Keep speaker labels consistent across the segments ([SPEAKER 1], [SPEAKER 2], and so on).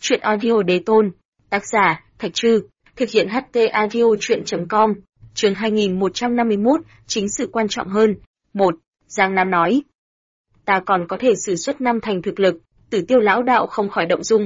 [SPEAKER 1] Chuyện audio đế tôn. Tác giả, Thạch Trư. Thực hiện HT audio chuyện.com. Chương 2151, chính sự quan trọng hơn. 1. Giang Nam nói. Ta còn có thể sử xuất 5 thành thực lực, Tử Tiêu lão đạo không khỏi động dung.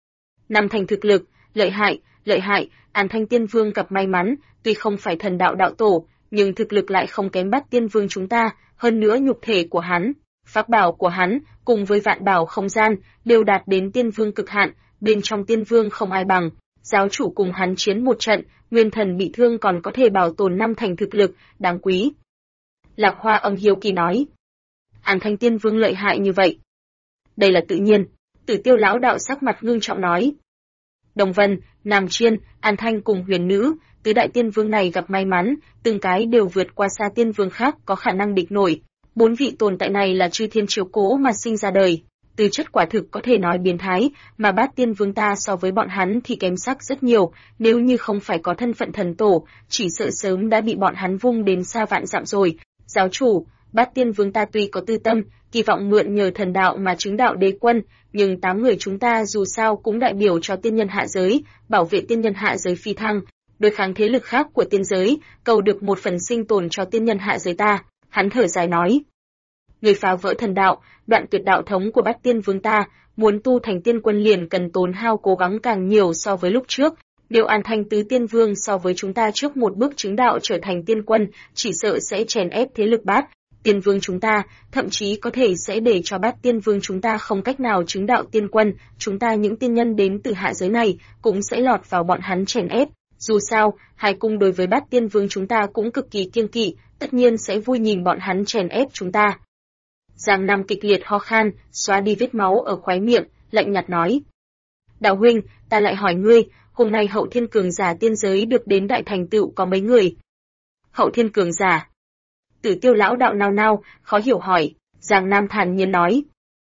[SPEAKER 1] 5 thành thực lực, lợi hại, An Thanh Tiên Vương gặp may mắn, tuy không phải thần đạo đạo tổ, nhưng thực lực lại không kém Bát Tiên Vương chúng ta, hơn nữa nhục thể của hắn, pháp bảo của hắn, cùng với vạn bảo không gian, đều đạt đến Tiên Vương cực hạn, bên trong Tiên Vương không ai bằng. Giáo chủ cùng hắn chiến một trận, nguyên thần bị thương còn có thể bảo tồn 5 thành thực lực, đáng quý. Lạc Hoa Âm hiếu kỳ nói. An Thanh Tiên Vương lợi hại như vậy. Đây là tự nhiên, Tử Tiêu lão đạo sắc mặt ngưng trọng nói. Đồng Vân, Nam Chiên, An Thanh cùng Huyền Nữ, tứ đại tiên vương này gặp may mắn, từng cái đều vượt qua xa tiên vương khác có khả năng địch nổi. 4 vị tồn tại này là chư thiên chiếu cố mà sinh ra đời, tư chất quả thực có thể nói biến thái, mà Bát Tiên Vương ta so với bọn hắn thì kém sắc rất nhiều, nếu như không phải có thân phận thần tổ, chỉ sợ sớm đã bị bọn hắn vung đến xa vạn dặm rồi. Giáo chủ, Bát Tiên Vương ta tuy có tư tâm, kỳ vọng mượn nhờ thần đạo mà chứng đạo đế quân, nhưng 8 người chúng ta dù sao cũng đại biểu cho tiên nhân hạ giới, bảo vệ tiên nhân hạ giới phi thăng, đối kháng thế lực khác của tiên giới, cầu được một phần sinh tồn cho tiên nhân hạ giới ta. Hắn thở dài nói. Người phá vỡ thần đạo, đoạn tuyệt đạo thống của Bát Tiên Vương ta, muốn tu thành tiên quân liền cần tốn hao cố gắng càng nhiều so với lúc trước. Nếu An Thanh tứ tiên vương so với chúng ta trước một bước chứng đạo trở thành tiên quân, chỉ sợ sẽ chèn ép thế lực Bát Tiên Vương chúng ta, thậm chí có thể sẽ để cho Bát Tiên Vương chúng ta không cách nào chứng đạo tiên quân, chúng ta những tiên nhân đến từ hạ giới này cũng sẽ lọt vào bọn hắn chèn ép. Dù sao, hai cung đối với Bát Tiên Vương chúng ta cũng cực kỳ kiêng kỵ, tất nhiên sẽ vui nhìn bọn hắn chèn ép chúng ta. Giang Nam kịch liệt ho khan, xóa đi vết máu ở khóe miệng, lạnh nhạt nói. Đạo huynh, ta lại hỏi ngươi, hôm nay hậu thiên cường giả tiên giới được đến đại thành tựu có mấy người? Hậu thiên cường giả. Tử Tiêu lão đạo nao, khó hiểu hỏi. Giang Nam thản nhiên nói.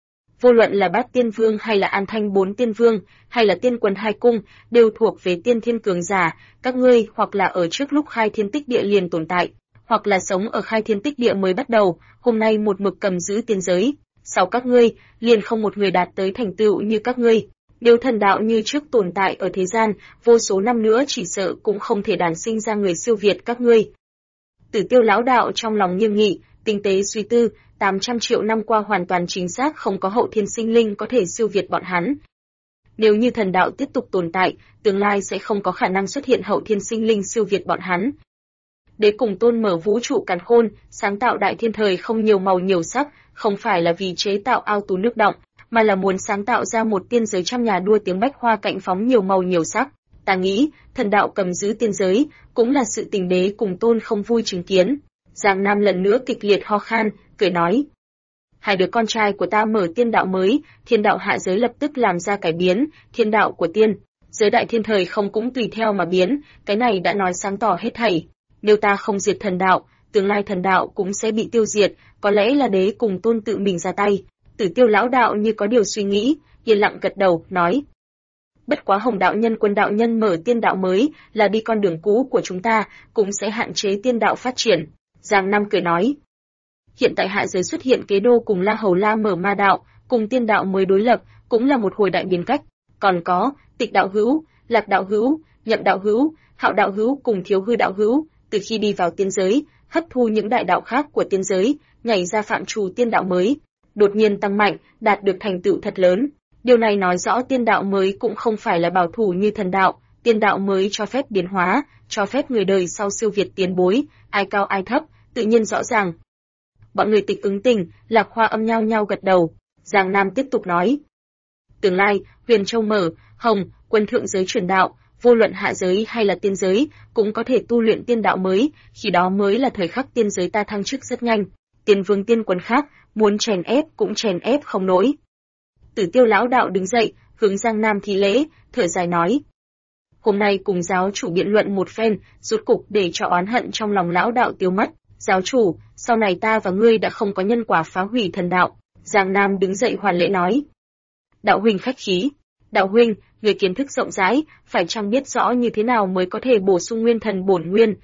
[SPEAKER 1] Vô luận là Bát Tiên Vương hay là An Thanh 4 tiên vương, hay là tiên quân 2 cung, đều thuộc về tiên thiên cường giả, các ngươi hoặc là ở trước lúc khai thiên tích địa liền tồn tại, hoặc là sống ở khai thiên tích địa mới bắt đầu, hôm nay một mực cầm giữ tiên giới. Sau các ngươi, liền không một người đạt tới thành tựu như các ngươi. Nếu thần đạo như trước tồn tại ở thế gian, vô số năm nữa chỉ sợ cũng không thể đản sinh ra người siêu việt các ngươi. Tử Tiêu lão đạo trong lòng nghiêm nghị, tinh tế suy tư, 800 triệu năm qua hoàn toàn chính xác không có hậu thiên sinh linh có thể siêu việt bọn hắn. Nếu như thần đạo tiếp tục tồn tại, tương lai sẽ không có khả năng xuất hiện hậu thiên sinh linh siêu việt bọn hắn. Đế cùng tôn mở vũ trụ càn khôn, sáng tạo đại thiên thời không nhiều màu nhiều sắc, không phải là vì chế tạo ao tú nước động, mà là muốn sáng tạo ra một tiên giới trăm nhà đua tiếng bách hoa cạnh phóng nhiều màu nhiều sắc. Ta nghĩ, thần đạo cầm giữ tiên giới, cũng là sự tình đế cùng tôn không vui chứng kiến. Giang Nam lần nữa kịch liệt ho khan, cười nói. Hai đứa con trai của ta mở tiên đạo mới, thiên đạo hạ giới lập tức làm ra cải biến, thiên đạo của tiên giới đại thiên thời không cũng tùy theo mà biến, cái này đã nói sáng tỏ hết thảy. Nếu ta không diệt thần đạo, tương lai thần đạo cũng sẽ bị tiêu diệt, có lẽ là đế cùng tôn tự mình ra tay. Tử Tiêu lão đạo như có điều suy nghĩ, yên lặng gật đầu, nói. Bất quá Hồng đạo nhân Quân đạo nhân mở tiên đạo mới, là đi con đường cũ của chúng ta, cũng sẽ hạn chế tiên đạo phát triển. Giang Nam cười nói. Hiện tại hạ giới xuất hiện Kế Đô cùng La Hầu La mở ma đạo, cùng tiên đạo mới đối lập, cũng là một hồi đại biến cách. Còn có, Tịch đạo hữu, Lạc đạo hữu, Nhậm đạo hữu, Hạo đạo hữu cùng Thiếu Hư đạo hữu, từ khi đi vào tiên giới, hấp thu những đại đạo khác của tiên giới, nhảy ra phạm trù tiên đạo mới, đột nhiên tăng mạnh, đạt được thành tựu thật lớn. Điều này nói rõ tiên đạo mới cũng không phải là bảo thủ như thần đạo, tiên đạo mới cho phép biến hóa, cho phép người đời sau siêu việt tiền bối, ai cao ai thấp, tự nhiên rõ ràng. Bọn người Tịch ứng tình, Lạc Hoa Âm nhao nhao gật đầu. Giang Nam tiếp tục nói. Tương lai, Huyền Châu mở, Hồng, Quân thượng giới truyền đạo, vô luận hạ giới hay là tiên giới, cũng có thể tu luyện tiên đạo mới, khi đó mới là thời khắc tiên giới ta thăng chức rất nhanh. Tiên vương tiên quân khác, muốn chèn ép cũng chèn ép không nổi. Tử Tiêu lão đạo đứng dậy, hướng Giang Nam thi lễ, thở dài nói. Hôm nay cùng giáo chủ biện luận một phen, rốt cục để cho oán hận trong lòng lão đạo tiêu mất. Giáo chủ, sau này ta và ngươi đã không có nhân quả phá hủy thần đạo. Giang Nam đứng dậy hoàn lễ nói. Đạo huynh khách khí. Đạo huynh, người kiến thức rộng rãi, phải chăng biết rõ như thế nào mới có thể bổ sung nguyên thần bổn nguyên?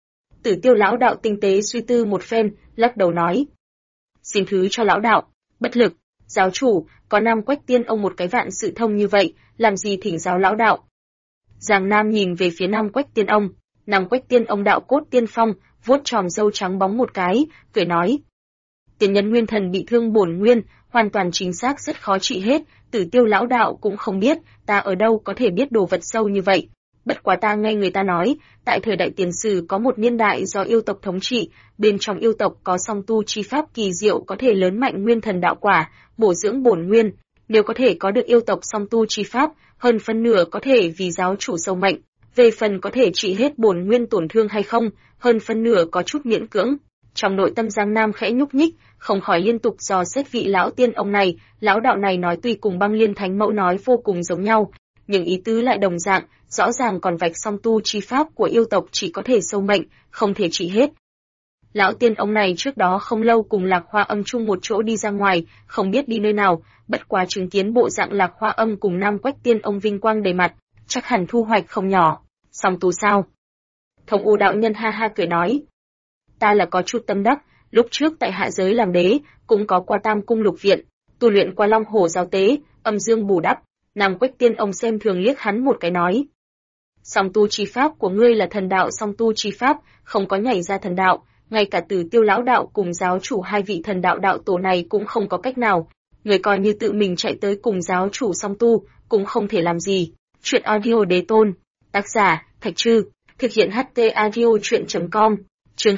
[SPEAKER 1] Tử Tiêu lão đạo tinh tế suy tư một phen, lắc đầu nói. Xin thứ cho lão đạo, bất lực. Giáo chủ, có Nam Quách Tiên ông một cái vạn sự thông như vậy, làm gì thỉnh giáo lão đạo? Giang Nam nhìn về phía Nam Quách Tiên ông, Nam Quách Tiên ông đạo cốt tiên phong, vuốt tròm râu trắng bóng một cái, cười nói. Tiền nhân nguyên thần bị thương bổn nguyên, hoàn toàn chính xác rất khó trị hết, Tử Tiêu lão đạo cũng không biết, ta ở đâu có thể biết đồ vật sâu như vậy. Bất quá ta nghe người ta nói, tại thời đại tiền sử có một niên đại do yêu tộc thống trị, bên trong yêu tộc có song tu chi pháp kỳ diệu có thể lớn mạnh nguyên thần đạo quả, bổ dưỡng bổn nguyên. Nếu có thể có được yêu tộc song tu chi pháp, hơn phân nửa có thể vì giáo chủ sâu mệnh. Về phần có thể trị hết bổn nguyên tổn thương hay không, hơn phân nửa có chút miễn cưỡng. Trong nội tâm Giang Nam khẽ nhúc nhích, không khỏi liên tục dò xét vị lão tiên ông này, lão đạo này nói tuy cùng Băng Liên Thánh Mẫu nói vô cùng giống nhau, nhưng ý tứ lại đồng dạng, rõ ràng còn vạch song tu chi pháp của yêu tộc chỉ có thể sâu mệnh, không thể trị hết. Lão tiên ông này trước đó không lâu cùng Lạc Hoa Âm chung một chỗ đi ra ngoài, không biết đi nơi nào, bất quá chứng kiến bộ dạng Lạc Hoa Âm cùng Nam Quách Tiên ông vinh quang đầy mặt, chắc hẳn thu hoạch không nhỏ. Song tu sao? Thông U đạo nhân ha ha cười nói. Ta là có chút tâm đắc, lúc trước tại hạ giới làm đế, cũng có qua Tam Cung Lục Viện, tu luyện qua Long Hổ Giao Tế, âm dương bù đắp. Nam Quách Tiên ông xem thường liếc hắn một cái nói. Song tu chi pháp của ngươi là thần đạo song tu chi pháp, không có nhảy ra thần đạo, ngay cả Tử Tiêu lão đạo cùng giáo chủ hai vị thần đạo đạo tổ này cũng không có cách nào. Người coi như tự mình chạy tới cùng giáo chủ song tu, cũng không thể làm gì. Chuyện audio đế tôn. Tác giả, Thạch Trư. Thực hiện HT audio chuyện.com. Chương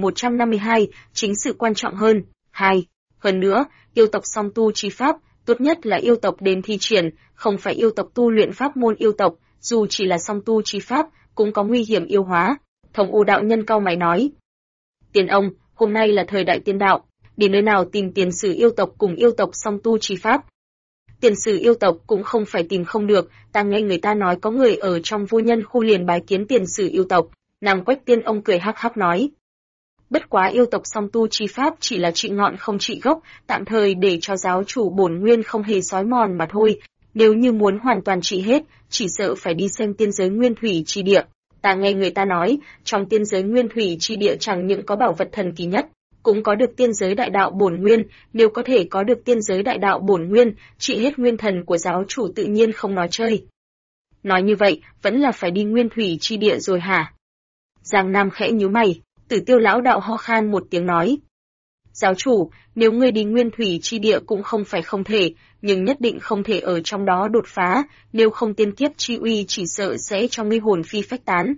[SPEAKER 1] 2152, chính sự quan trọng hơn. 2. Hơn nữa, yêu tộc song tu chi pháp, tốt nhất là yêu tộc đến thi triển, không phải yêu tộc tu luyện pháp môn yêu tộc, dù chỉ là song tu chi pháp, cũng có nguy hiểm yêu hóa. Thông U đạo nhân cau mày nói. Tiền ông, hôm nay là thời đại tiên đạo, đi nơi nào tìm tiền sử yêu tộc cùng yêu tộc song tu chi pháp? Tiền sử yêu tộc cũng không phải tìm không được, ta nghe người ta nói có người ở trong vô nhân khu liền bái kiến tiền sử yêu tộc. Nam Quách Tiên ông cười hắc hắc nói. Bất quá yêu tộc song tu chi pháp chỉ là trị ngọn không trị gốc, tạm thời để cho giáo chủ bổn nguyên không hề xói mòn mà thôi. Nếu như muốn hoàn toàn trị hết, chỉ sợ phải đi xem tiên giới nguyên thủy chi địa. Ta nghe người ta nói, trong tiên giới nguyên thủy chi địa chẳng những có bảo vật thần kỳ nhất, cũng có được tiên giới đại đạo bổn nguyên, nếu có thể có được tiên giới đại đạo bổn nguyên, trị hết nguyên thần của giáo chủ tự nhiên không nói chơi. Nói như vậy, vẫn là phải đi nguyên thủy chi địa rồi hả? Giang Nam khẽ nhíu mày, Tử Tiêu lão đạo ho khan một tiếng nói. Giáo chủ, nếu ngươi đi nguyên thủy chi địa cũng không phải không thể, nhưng nhất định không thể ở trong đó đột phá, nếu không tiên kiếp chi uy chỉ sợ sẽ cho ngươi hồn phi phách tán.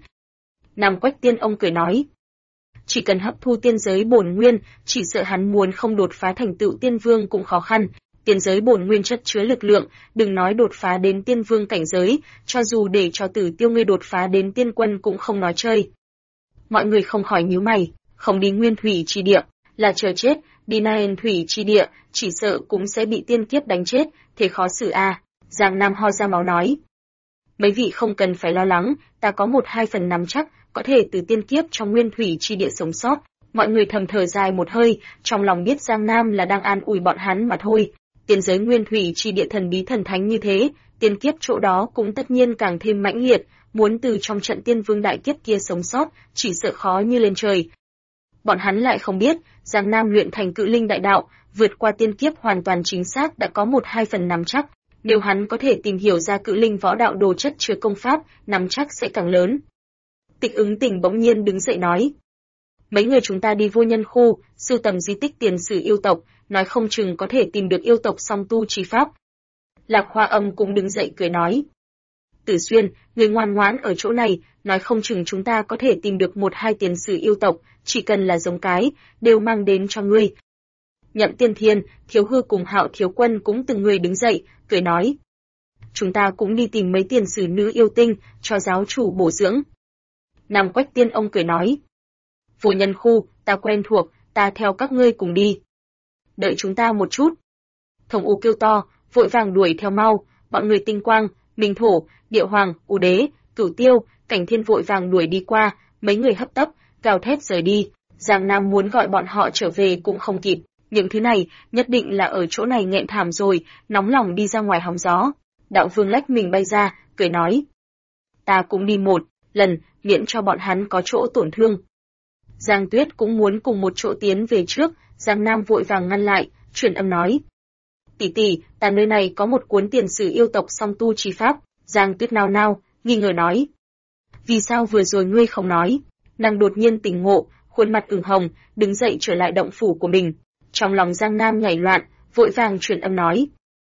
[SPEAKER 1] Nam Quách Tiên ông cười nói. Chỉ cần hấp thu tiên giới bổn nguyên, chỉ sợ hắn muốn không đột phá thành tựu tiên vương cũng khó khăn. Tiên giới bổn nguyên chất chứa lực lượng, đừng nói đột phá đến tiên vương cảnh giới, cho dù để cho Tử Tiêu ngươi đột phá đến tiên quân cũng không nói chơi. Mọi người không khỏi nhíu mày, không đi nguyên thủy chi địa, là chờ chết, đi Naen thủy chi địa, chỉ sợ cũng sẽ bị tiên kiếp đánh chết, thế khó xử a. Giang Nam ho ra máu nói. Mấy vị không cần phải lo lắng, ta có 1-2 phần nắm chắc, có thể từ tiên kiếp trong nguyên thủy chi địa sống sót. Mọi người thầm thở dài một hơi, trong lòng biết Giang Nam là đang an ủi bọn hắn mà thôi. Tiên giới nguyên thủy chi địa thần bí thần thánh như thế, tiên kiếp chỗ đó cũng tất nhiên càng thêm mãnh liệt, muốn từ trong trận tiên vương đại kiếp kia sống sót, chỉ sợ khó như lên trời. Bọn hắn lại không biết, Giang Nam luyện thành cự linh đại đạo, vượt qua tiên kiếp hoàn toàn chính xác đã có 1-2 phần nắm chắc. Nếu hắn có thể tìm hiểu ra cự linh võ đạo đồ chất chứa công pháp, nắm chắc sẽ càng lớn. Tịch Ứng Tình bỗng nhiên đứng dậy nói. Mấy người chúng ta đi vô nhân khu, sưu tầm di tích tiền sử yêu tộc, nói không chừng có thể tìm được yêu tộc song tu chi pháp. Lạc Hoa Âm cũng đứng dậy cười nói. Tử Xuyên, người ngoan ngoãn ở chỗ này, nói không chừng chúng ta có thể tìm được 1-2 tiền sử yêu tộc, chỉ cần là giống cái, đều mang đến cho ngươi. Nhậm Tiên Thiên, Thiếu Hư cùng Hạo Thiếu Quân cũng từng người đứng dậy, cười nói. Chúng ta cũng đi tìm mấy tiền sử nữ yêu tinh, cho giáo chủ bổ dưỡng. Nam Quách Tiên ông cười nói. Vô nhân khu, ta quen thuộc, ta theo các ngươi cùng đi. Đợi chúng ta một chút. Thông U kêu to, vội vàng đuổi theo mau, bọn người Tinh Quang, Minh Thổ, Điệu Hoàng, U Đế, Cửu Tiêu, Cảnh Thiên vội vàng đuổi đi qua, mấy người hấp tấp, gào thét rời đi. Giang Nam muốn gọi bọn họ trở về cũng không kịp, những thứ này nhất định là ở chỗ này nghẹn thảm rồi, nóng lòng đi ra ngoài hóng gió. Đạo Vương lách mình bay ra, cười nói. Ta cũng đi một lần, miễn cho bọn hắn có chỗ tổn thương. Giang Tuyết cũng muốn cùng một chỗ tiến về trước, Giang Nam vội vàng ngăn lại, truyền âm nói. Tỷ tỷ, ta nơi này có một cuốn tiền sử yêu tộc song tu chi pháp. Giang Tuyết nao nao, nghi ngờ nói. Vì sao vừa rồi ngươi không nói? Nàng đột nhiên tỉnh ngộ, khuôn mặt ửng hồng, đứng dậy trở lại động phủ của mình. Trong lòng Giang Nam nhảy loạn, vội vàng truyền âm nói.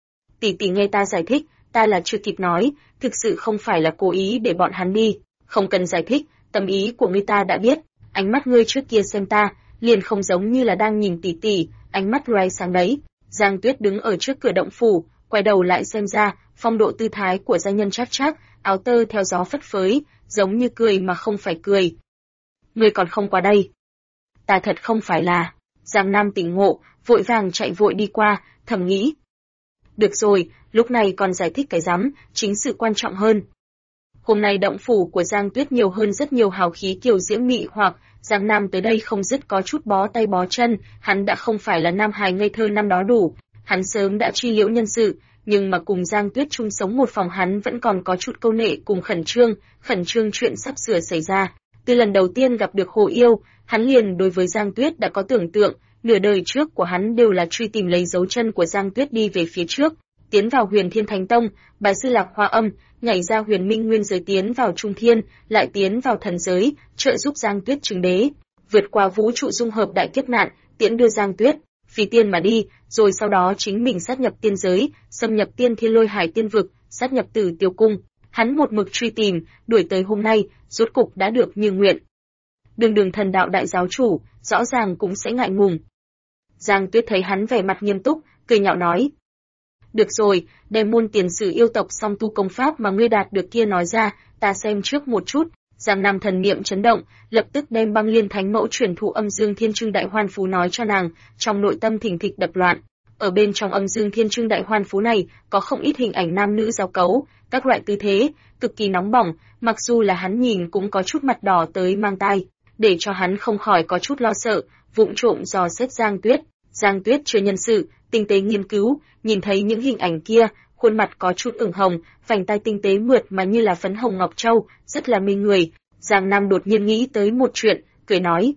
[SPEAKER 1] Tỷ tỷ nghe ta giải thích, ta là chưa kịp nói, thực sự không phải là cố ý để bọn hắn đi. Không cần giải thích, tâm ý của ngươi ta đã biết. Ánh mắt ngươi trước kia xem ta, liền không giống như là đang nhìn tỷ tỷ, ánh mắt loay sáng đấy. Giang Tuyết đứng ở trước cửa động phủ, quay đầu lại xem ra, phong độ tư thái của gia nhân chắc chắc, áo tơ theo gió phất phới, giống như cười mà không phải cười. Ngươi còn không qua đây. Ta thật không phải là. Giang Nam tỉnh ngộ, vội vàng chạy vội đi qua, thầm nghĩ. Được rồi, lúc này còn giải thích cái rắm, chính sự quan trọng hơn. Hôm nay động phủ của Giang Tuyết nhiều hơn rất nhiều hào khí kiều diễm mị hoặc, Giang Nam tới đây không dứt có chút bó tay bó chân, hắn đã không phải là nam hài ngây thơ năm đó đủ, hắn sớm đã truy liễu nhân sự, nhưng mà cùng Giang Tuyết chung sống một phòng hắn vẫn còn có chút câu nệ cùng khẩn trương chuyện sắp sửa xảy ra. Từ lần đầu tiên gặp được Hồ Yêu, hắn liền đối với Giang Tuyết đã có tưởng tượng, nửa đời trước của hắn đều là truy tìm lấy dấu chân của Giang Tuyết đi về phía trước, tiến vào Huyền Thiên Thánh Tông, bài sư Lạc Hoa Âm, nhảy ra Huyền Minh Nguyên giới tiến vào Trung Thiên, lại tiến vào thần giới, trợ giúp Giang Tuyết chứng đế, vượt qua vũ trụ dung hợp đại kiếp nạn, tiễn đưa Giang Tuyết phi tiên mà đi, rồi sau đó chính mình sát nhập tiên giới, xâm nhập Tiên Thiên Lôi Hải tiên vực, sát nhập Tử Tiêu cung. Hắn một mực truy tìm, đuổi tới hôm nay, rốt cục đã được như nguyện. Đường thần đạo đại giáo chủ, rõ ràng cũng sẽ ngại ngùng. Giang Tuyết thấy hắn vẻ mặt nghiêm túc, cười nhạo nói. Được rồi, đem môn tiền sử yêu tộc song tu công pháp mà ngươi đạt được kia nói ra, ta xem trước một chút. Giang Nam thần niệm chấn động, lập tức đem Băng Liên Thánh Mẫu truyền thụ Âm Dương Thiên Trưng Đại Hoan Phú nói cho nàng, trong nội tâm thình thịch đập loạn. Ở bên trong Âm Dương Thiên Trưng Đại Hoan Phú này, có không ít hình ảnh nam nữ giao cấu, các loại tư thế, cực kỳ nóng bỏng, mặc dù là hắn nhìn cũng có chút mặt đỏ tới mang tai, để cho hắn không khỏi có chút lo sợ, vụng trộm dò xét Giang Tuyết. Giang Tuyết chưa nhân sự, tinh tế nghiên cứu, nhìn thấy những hình ảnh kia, khuôn mặt có chút ửng hồng, vành tai tinh tế mượt mà như là phấn hồng ngọc châu, rất là mê người. Giang Nam đột nhiên nghĩ tới một chuyện, cười nói.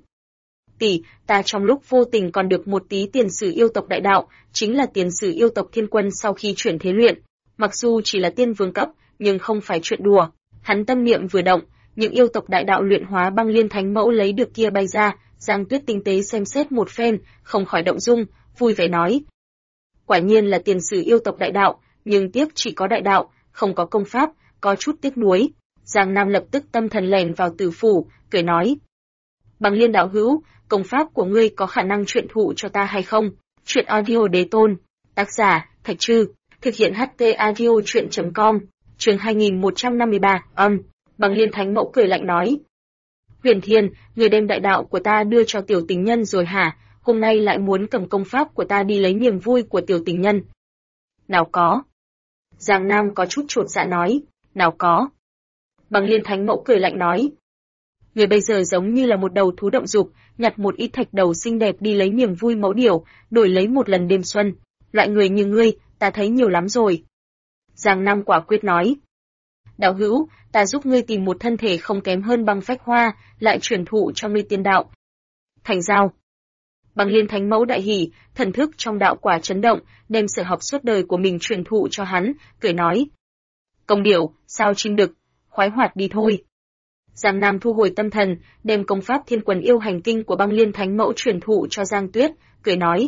[SPEAKER 1] Tỷ, ta trong lúc vô tình còn được một tí tiền sử yêu tộc đại đạo, chính là tiền sử yêu tộc thiên quân sau khi chuyển thế luyện. Mặc dù chỉ là tiên vương cấp, nhưng không phải chuyện đùa. Hắn tâm niệm vừa động, những yêu tộc đại đạo luyện hóa Băng Liên Thánh Mẫu lấy được kia bay ra, Giang Tuyết tinh tế xem xét một phen, không khỏi động dung, vui vẻ nói. Quả nhiên là tiền sử yêu tộc đại đạo, nhưng tiếc chỉ có đại đạo, không có công pháp, có chút tiếc nuối. Giang Nam lập tức tâm thần lẻn vào tử phủ, cười nói. Băng Liên đạo hữu, công pháp của ngươi có khả năng truyền thụ cho ta hay không? Truyện audio đế tôn. Tác giả, Thạch Trư. Thực hiện HT audio truyện.com. Chương 2153, Băng Liên Thánh Mẫu cười lạnh nói. Huyền Thiên, người đem đại đạo của ta đưa cho tiểu tình nhân rồi hả? Hôm nay lại muốn cầm công pháp của ta đi lấy niềm vui của tiểu tình nhân. Nào có. Giang Nam có chút chột dạ nói. Nào có. Băng Liên Thánh Mẫu cười lạnh nói. Người bây giờ giống như là một đầu thú động dục, nhặt một ít thạch đầu xinh đẹp đi lấy niềm vui mẫu điểu, đổi lấy một lần đêm xuân. Loại người như ngươi, ta thấy nhiều lắm rồi. Giang Nam quả quyết nói. Đạo hữu, ta giúp ngươi tìm một thân thể không kém hơn Băng Phách Hoa, lại truyền thụ cho ngươi tiên đạo. Thành giao. Băng Liên Thánh Mẫu đại hỉ, thần thức trong đạo quả chấn động, đem sở học suốt đời của mình truyền thụ cho hắn, cười nói. Công điểu, sao chim đực, khoái hoạt đi thôi. Giang Nam thu hồi tâm thần, đem công pháp Thiên Quần Yêu Hành Kinh của Băng Liên Thánh Mẫu truyền thụ cho Giang Tuyết, cười nói.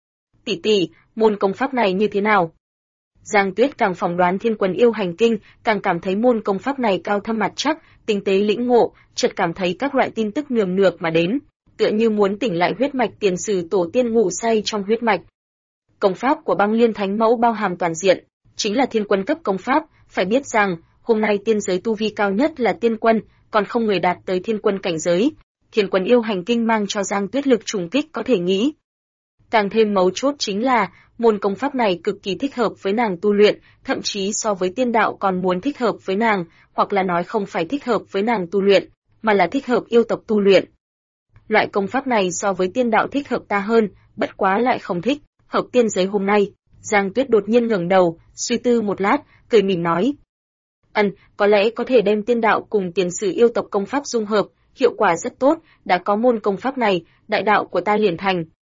[SPEAKER 1] Tỷ tỷ, môn công pháp này như thế nào? Giang Tuyết càng phỏng đoán Thiên Quần Yêu Hành Kinh, càng cảm thấy môn công pháp này cao thâm mặt chắc, tinh tế lĩnh ngộ, chợt cảm thấy các loại tin tức nườm nượp mà đến, tựa như muốn tỉnh lại huyết mạch tiền sử tổ tiên ngủ say trong huyết mạch. Công pháp của Băng Liên Thánh Mẫu bao hàm toàn diện, chính là thiên quân cấp công pháp, phải biết rằng, hôm nay tiên giới tu vi cao nhất là tiên quân, còn không người đạt tới thiên quân cảnh giới. Thiên Quần Yêu Hành Kinh mang cho Giang Tuyết lực trùng kích có thể nghĩ. Càng thêm mấu chốt chính là, môn công pháp này cực kỳ thích hợp với nàng tu luyện, thậm chí so với tiên đạo còn muốn thích hợp với nàng, hoặc là nói không phải thích hợp với nàng tu luyện, mà là thích hợp yêu tộc tu luyện. Loại công pháp này so với tiên đạo thích hợp ta hơn, bất quá lại không thích, hợp tiên giới hôm nay. Giang Tuyết đột nhiên ngẩng đầu, suy tư một lát, cười mỉm nói. Có lẽ có thể đem tiên đạo cùng tiền sử yêu tộc công pháp dung hợp, hiệu quả rất tốt, đã có môn công pháp này, đại đạo của ta liền thành.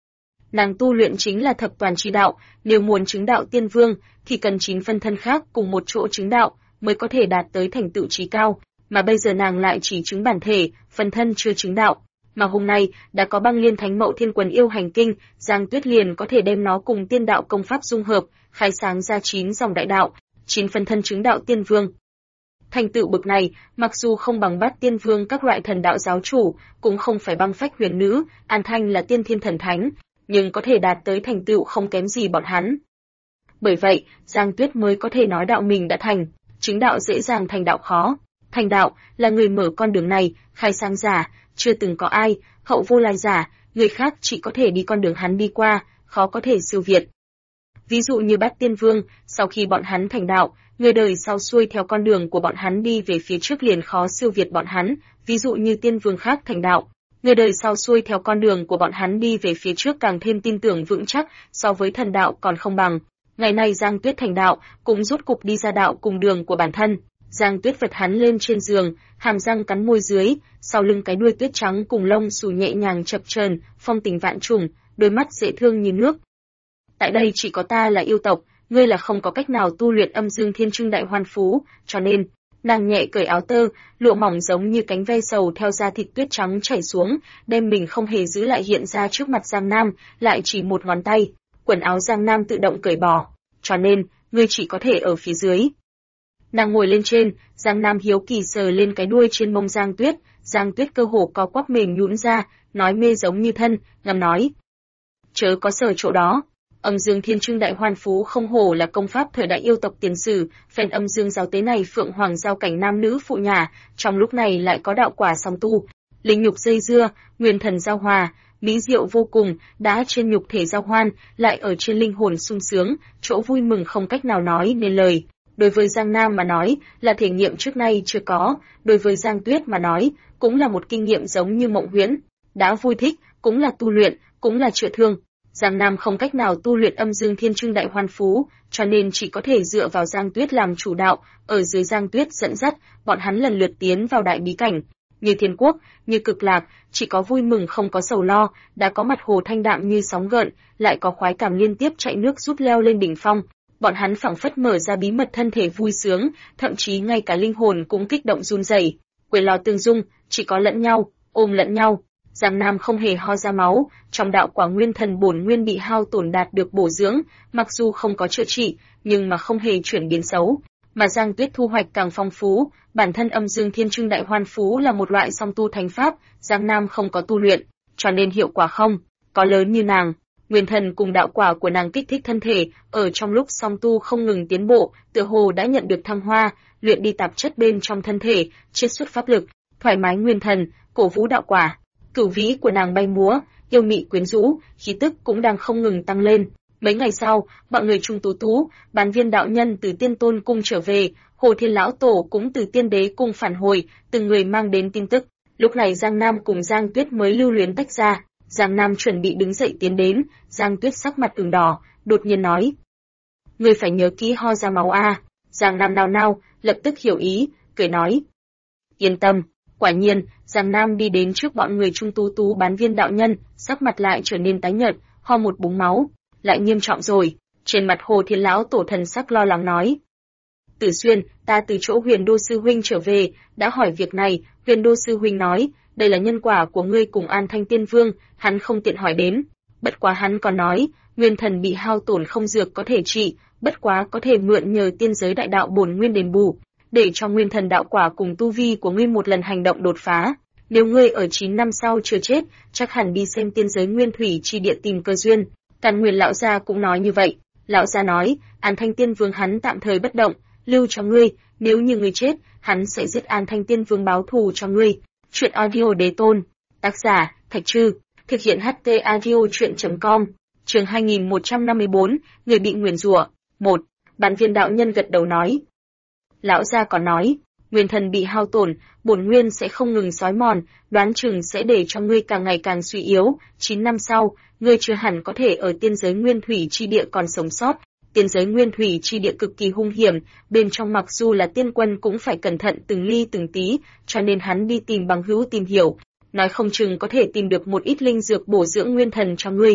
[SPEAKER 1] Nàng tu luyện chính là thập toàn chi đạo, nếu muốn chứng đạo tiên vương thì cần 9 phân thân khác cùng một chỗ chứng đạo mới có thể đạt tới thành tựu chí cao, mà bây giờ nàng lại chỉ chứng bản thể, phân thân chưa chứng đạo. Mà hôm nay đã có Băng Liên Thánh Mậu Thiên Quần Yêu Hành Kinh, Giang Tuyết liền có thể đem nó cùng tiên đạo công pháp dung hợp, khai sáng ra 9 dòng đại đạo, 9 phân thân chứng đạo tiên vương. Thành tựu bực này, mặc dù không bằng Bát Tiên Vương các loại thần đạo giáo chủ, cũng không phải Băng Phách Huyền Nữ, An Thanh là tiên thiên thần thánh, nhưng có thể đạt tới thành tựu không kém gì bọn hắn. Bởi vậy, Giang Tuyết mới có thể nói đạo mình đã thành, chứng đạo dễ dàng thành đạo khó. Thành đạo là người mở con đường này, khai sáng giả, chưa từng có ai, hậu vô lai giả, người khác chỉ có thể đi con đường hắn đi qua, khó có thể siêu việt. Ví dụ như Bát Tiên Vương, sau khi bọn hắn thành đạo, người đời sau xuôi theo con đường của bọn hắn đi về phía trước liền khó siêu việt bọn hắn, ví dụ như Tiên Vương khác thành đạo, người đời sau xuôi theo con đường của bọn hắn đi về phía trước càng thêm tin tưởng vững chắc, so với thần đạo còn không bằng. Ngày nay Giang Tuyết thành đạo, cũng rút cục đi ra đạo cùng đường của bản thân. Giang Tuyết vật hắn lên trên giường, hàm răng cắn môi dưới, sau lưng cái đuôi tuyết trắng cùng lông xù nhẹ nhàng chập chờn, phong tình vạn trùng, đôi mắt dễ thương như nước. Tại đây chỉ có ta là yêu tộc, ngươi là không có cách nào tu luyện Âm Dương Thiên Trưng Đại Hoan Phú, cho nên, nàng nhẹ cởi áo tơ, lụa mỏng giống như cánh ve sầu theo da thịt tuyết trắng chảy xuống, đem mình không hề giữ lại hiện ra trước mặt Giang Nam, lại chỉ một ngón tay, quần áo Giang Nam tự động cởi bỏ, cho nên, ngươi chỉ có thể ở phía dưới. Nàng ngồi lên trên, Giang Nam hiếu kỳ sờ lên cái đuôi trên mông Giang Tuyết cơ hồ co quắp mềm nhũn ra, nói mê giống như thân, ngầm nói. Chớ có sờ chỗ đó. Âm Dương Thiên Trưng Đại Hoan Phú không hổ là công pháp thời đại yêu tộc tiền sử, phen Âm Dương giáo tế này phượng hoàng giao cảnh nam nữ phụ nhà, trong lúc này lại có đạo quả song tu, linh nhục dây dưa, nguyên thần giao hòa, mỹ diệu vô cùng, đã trên nhục thể giao hoan, lại ở trên linh hồn sung sướng, chỗ vui mừng không cách nào nói nên lời. Đối với Giang Nam mà nói, là thể nghiệm trước nay chưa có, đối với Giang Tuyết mà nói, cũng là một kinh nghiệm giống như mộng huyễn, đã vui thích, cũng là tu luyện, cũng là chữa thương. Giang Nam không cách nào tu luyện Âm Dương Thiên Trưng Đại Hoan Phú, cho nên chỉ có thể dựa vào Giang Tuyết làm chủ đạo, ở dưới Giang Tuyết dẫn dắt, bọn hắn lần lượt tiến vào đại bí cảnh, như Thiên Quốc, như Cực Lạc, chỉ có vui mừng không có sầu lo, đã có mặt hồ thanh đạm như sóng gợn, lại có khoái cảm liên tiếp chạy nước rút leo lên đỉnh phong. Bọn hắn phảng phất mở ra bí mật thân thể vui sướng, thậm chí ngay cả linh hồn cũng kích động run rẩy. Quên lo tương dung, chỉ có lẫn nhau, ôm lẫn nhau. Giang Nam không hề ho ra máu, trong đạo quả nguyên thần bổn nguyên bị hao tổn đạt được bổ dưỡng, mặc dù không có chữa trị, nhưng mà không hề chuyển biến xấu. Mà Giang Tuyết thu hoạch càng phong phú, bản thân Âm Dương Thiên Trưng Đại Hoan Phú là một loại song tu thánh pháp, Giang Nam không có tu luyện, cho nên hiệu quả không có lớn như nàng. Nguyên thần cùng đạo quả của nàng kích thích thân thể, ở trong lúc song tu không ngừng tiến bộ, tựa hồ đã nhận được thăng hoa, luyện đi tạp chất bên trong thân thể, chiết xuất pháp lực, thoải mái nguyên thần, cổ vũ đạo quả. Cửu vĩ của nàng bay múa, yêu mị quyến rũ, khí tức cũng đang không ngừng tăng lên. Mấy ngày sau, bọn người Trung Tú Tú, Bán Viên đạo nhân từ Tiên Tôn cung trở về, Hồ Thiên lão tổ cũng từ Tiên Đế cung phản hồi, từng người mang đến tin tức. Lúc này Giang Nam cùng Giang Tuyết mới lưu luyến tách ra. Giang Nam chuẩn bị đứng dậy tiến đến, Giang Tuyết sắc mặt ửng đỏ, đột nhiên nói: "Ngươi phải nhớ kỹ ho ra máu a." Giang Nam nao nao, lập tức hiểu ý, cười nói: "Yên tâm." Quả nhiên, Giang Nam đi đến trước bọn người Trung Tú Tú Bán Viên đạo nhân, sắc mặt lại trở nên tái nhợt, ho một búng máu, lại nghiêm trọng rồi. Trên mặt Hồ Thiên lão tổ thần sắc lo lắng nói: "Tử Xuyên, ta từ chỗ Huyền Đô sư huynh trở về, đã hỏi việc này." Huyền Đô sư huynh nói: "Đây là nhân quả của ngươi cùng An Thanh Tiên Vương, hắn không tiện hỏi đến. Bất quá hắn còn nói, nguyên thần bị hao tổn không dược có thể trị, bất quá có thể mượn nhờ tiên giới đại đạo bổn nguyên đền bù, để cho nguyên thần đạo quả cùng tu vi của ngươi một lần hành động đột phá. Nếu ngươi ở 9 năm sau chưa chết, chắc hẳn đi xem tiên giới nguyên thủy chi địa tìm cơ duyên." Càn Nguyên lão gia cũng nói như vậy. Lão gia nói, An Thanh Tiên Vương hắn tạm thời bất động, lưu cho ngươi, nếu như ngươi chết, hắn sẽ giết An Thanh Tiên Vương báo thù cho ngươi. Chuyện audio Đế Tôn, tác giả Thạch Trư, thực hiện HT audio truyện.com. Chương 2154, người bị nguyền rủa. 1. Bán Viên đạo nhân gật đầu nói. Lão gia còn nói, nguyên thần bị hao tổn, bổn nguyên sẽ không ngừng xói mòn, đoán chừng sẽ để cho ngươi càng ngày càng suy yếu, 9 năm sau, ngươi chưa hẳn có thể ở tiên giới nguyên thủy chi địa còn sống sót. Tiên giới nguyên thủy chi địa cực kỳ hung hiểm, bên trong mặc dù là tiên quân cũng phải cẩn thận từng ly từng tí, cho nên hắn đi tìm bằng hữu tìm hiểu, nói không chừng có thể tìm được một ít linh dược bổ dưỡng nguyên thần cho ngươi.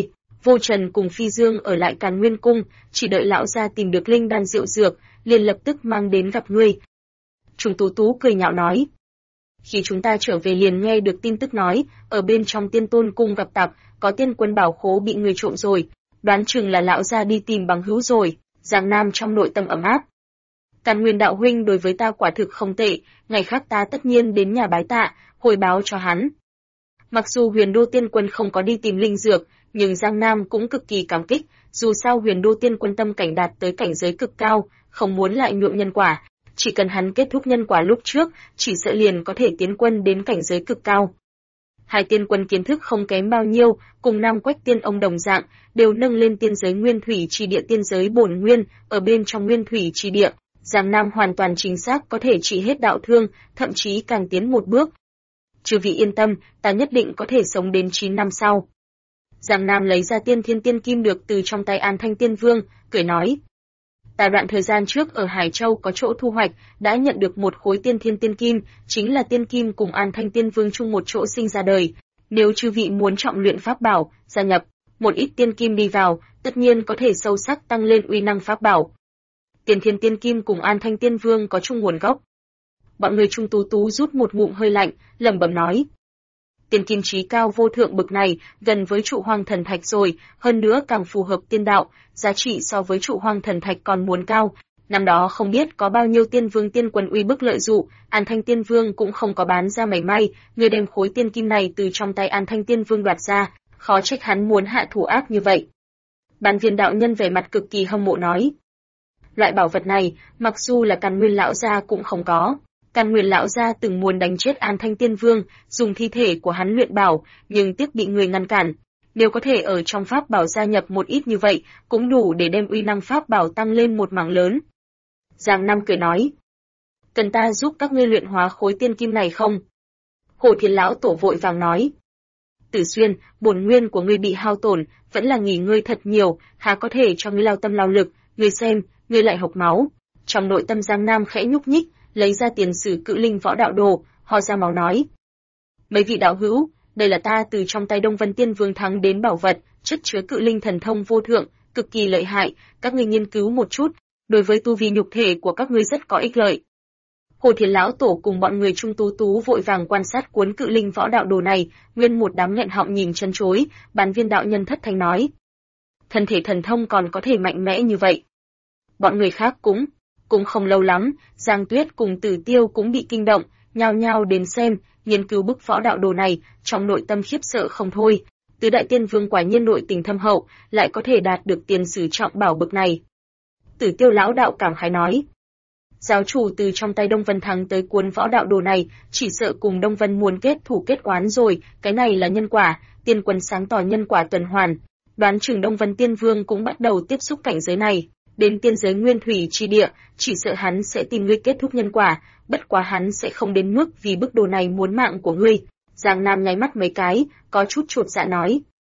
[SPEAKER 1] Vô Trần cùng Phi Dương ở lại Càn Nguyên cung, chỉ đợi lão gia tìm được linh đan rượu dược, liền lập tức mang đến gặp ngươi. Trùng Tú Tú cười nhạo nói. Khi chúng ta trở về liền nghe được tin tức nói, ở bên trong Tiên Tôn cung gặp tặc, có tiên quân bảo khố bị người trộm rồi, đoán chừng là lão gia đi tìm bằng hữu rồi. Giang Nam trong nội tâm ấm áp. Càn Nguyên đạo huynh đối với ta quả thực không tệ, ngày khác ta tất nhiên đến nhà bái tạ, hồi báo cho hắn. Mặc dù Huyền Đô Tiên Quân không có đi tìm linh dược, nhưng Giang Nam cũng cực kỳ cảm kích, dù sao Huyền Đô Tiên Quân tâm cảnh đạt tới cảnh giới cực cao, không muốn lại nhuộm nhân quả, chỉ cần hắn kết thúc nhân quả lúc trước, chỉ sợ liền có thể tiến quân đến cảnh giới cực cao. Hai tiên quân kiến thức không kém bao nhiêu, cùng Nam Quách Tiên ông đồng dạng, đều nâng lên tiên giới Nguyên Thủy Trì Địa tiên giới bổn nguyên, ở bên trong Nguyên Thủy Trì Địa, Giang Nam hoàn toàn chính xác có thể trị hết đạo thương, thậm chí càng tiến một bước. Chư vị yên tâm, ta nhất định có thể sống đến 9 năm sau. Giang Nam lấy ra tiên thiên tiên kim được từ trong tay An Thanh Tiên Vương, cười nói. Ta đoạn thời gian trước ở Hải Châu có chỗ thu hoạch, đã nhận được một khối tiên thiên tiên kim, chính là tiên kim cùng An Thanh Tiên Vương chung một chỗ sinh ra đời. Nếu chư vị muốn trọng luyện pháp bảo, gia nhập một ít tiên kim đi vào, tất nhiên có thể sâu sắc tăng lên uy năng pháp bảo. Tiên thiên tiên kim cùng An Thanh Tiên Vương có chung nguồn gốc. Bọn người Trung Tú Tú rút một ngụm hơi lạnh, lẩm bẩm nói. Tiên kim trí cao vô thượng bực này, gần với trụ hoang thần thạch rồi, hơn nữa càng phù hợp tiên đạo, giá trị so với trụ hoang thần thạch còn muốn cao. Năm đó không biết có bao nhiêu tiên vương tiên quân uy bức lợi dụ, An Thanh Tiên Vương cũng không có bán ra mảy may, người đem khối tiên kim này từ trong tay An Thanh Tiên Vương đoạt ra, khó trách hắn muốn hạ thủ ác như vậy. Bán Viên đạo nhân vẻ mặt cực kỳ hâm mộ nói. Loại bảo vật này, mặc dù là Càn Nguyên lão gia cũng không có. Càn Nguyên lão gia từng muốn đánh chết An Thanh Tiên Vương, dùng thi thể của hắn luyện bảo, nhưng tiếc bị người ngăn cản. Nếu có thể ở trong pháp bảo gia nhập một ít như vậy, cũng đủ để đem uy năng pháp bảo tăng lên một mảng lớn. Giang Nam cười nói, cần ta giúp các ngươi luyện hóa khối tiên kim này không? Hồ Thiên lão tổ vội vàng nói, Tử Xuyên, bổn nguyên của ngươi bị hao tổn, vẫn là nghỉ ngơi thật nhiều, há có thể cho ngươi lao tâm lao lực, ngươi xem, ngươi lại hộc máu. Trong nội tâm Giang Nam khẽ nhúc nhích, lấy ra tiền sử cự linh võ đạo đồ, ho ra máu nói. Mấy vị đạo hữu, đây là ta từ trong tay Đông Vân Tiên Vương thắng đến bảo vật, chất chứa cự linh thần thông vô thượng, cực kỳ lợi hại, các ngươi nghiên cứu một chút, đối với tu vi nhục thể của các ngươi rất có ích lợi. Hồ Thiên lão tổ cùng bọn người Trung Tú Tú vội vàng quan sát cuốn cự linh võ đạo đồ này, nguyên một đám nghẹn họng nhìn chân chối, Bán Viên đạo nhân thất thanh nói. Thân thể thần thông còn có thể mạnh mẽ như vậy. Bọn người khác cũng không lâu lắm, Giang Tuyết cùng Tử Tiêu cũng bị kinh động, nhao nhao đến xem, nghiên cứu bức võ đạo đồ này, trong nội tâm khiếp sợ không thôi. Tứ đại tiên vương quả nhiên nội tình thâm hậu, lại có thể đạt được tiền sử trọng bảo bực này. Tử Tiêu lão đạo cảm khái nói. Giáo chủ từ trong tay Đông Vân thắng tới cuốn võ đạo đồ này, chỉ sợ cùng Đông Vân muốn kết thủ kết oán rồi, cái này là nhân quả, tiên quân sáng tỏ nhân quả tuần hoàn. Đoán chừng Đông Vân Tiên Vương cũng bắt đầu tiếp xúc cảnh giới này, đến tiên giới Nguyên Thủy Chi Địa, chỉ sợ hắn sẽ tìm ngươi kết thúc nhân quả, bất quá hắn sẽ không đến mức vì bức đồ này muốn mạng của ngươi. Giang Nam nháy mắt mấy cái, có chút chột dạ nói.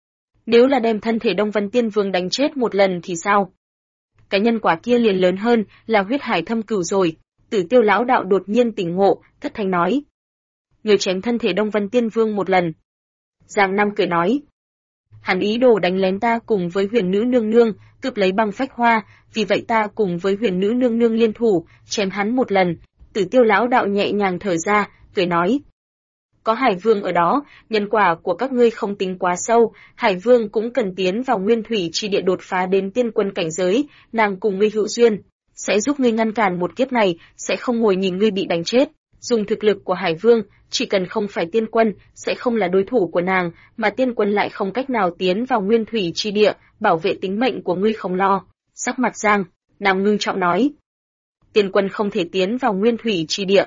[SPEAKER 1] Nếu là đem thân thể Đông Vân Tiên Vương đánh chết một lần thì sao? Cái nhân quả kia liền lớn hơn, là huyết hải thâm cửu rồi. Tử Tiêu lão đạo đột nhiên tỉnh ngộ, thất thanh nói. Người chém thân thể Đông Vân Tiên Vương một lần. Giang Nam cười nói. Hắn ý đồ đánh lén ta cùng với Huyền Nữ nương nương, cướp lấy băng phách hoa, vì vậy ta cùng với Huyền Nữ nương nương liên thủ, chém hắn một lần. Tử Tiêu lão đạo nhẹ nhàng thở ra, cười nói. Có Hải Vương ở đó, nhân quả của các ngươi không tính quá sâu, Hải Vương cũng cần tiến vào Nguyên Thủy Chi Địa đột phá đến tiên quân cảnh giới, nàng cùng ngươi hữu duyên, sẽ giúp ngươi ngăn cản một kiếp này, sẽ không ngồi nhìn ngươi bị đánh chết. Dùng thực lực của Hải Vương, chỉ cần không phải tiên quân, sẽ không là đối thủ của nàng, mà tiên quân lại không cách nào tiến vào Nguyên Thủy Chi Địa, bảo vệ tính mệnh của ngươi không lo. Sắc mặt Giang Nam ngưng trọng nói. Tiên quân không thể tiến vào Nguyên Thủy Chi Địa.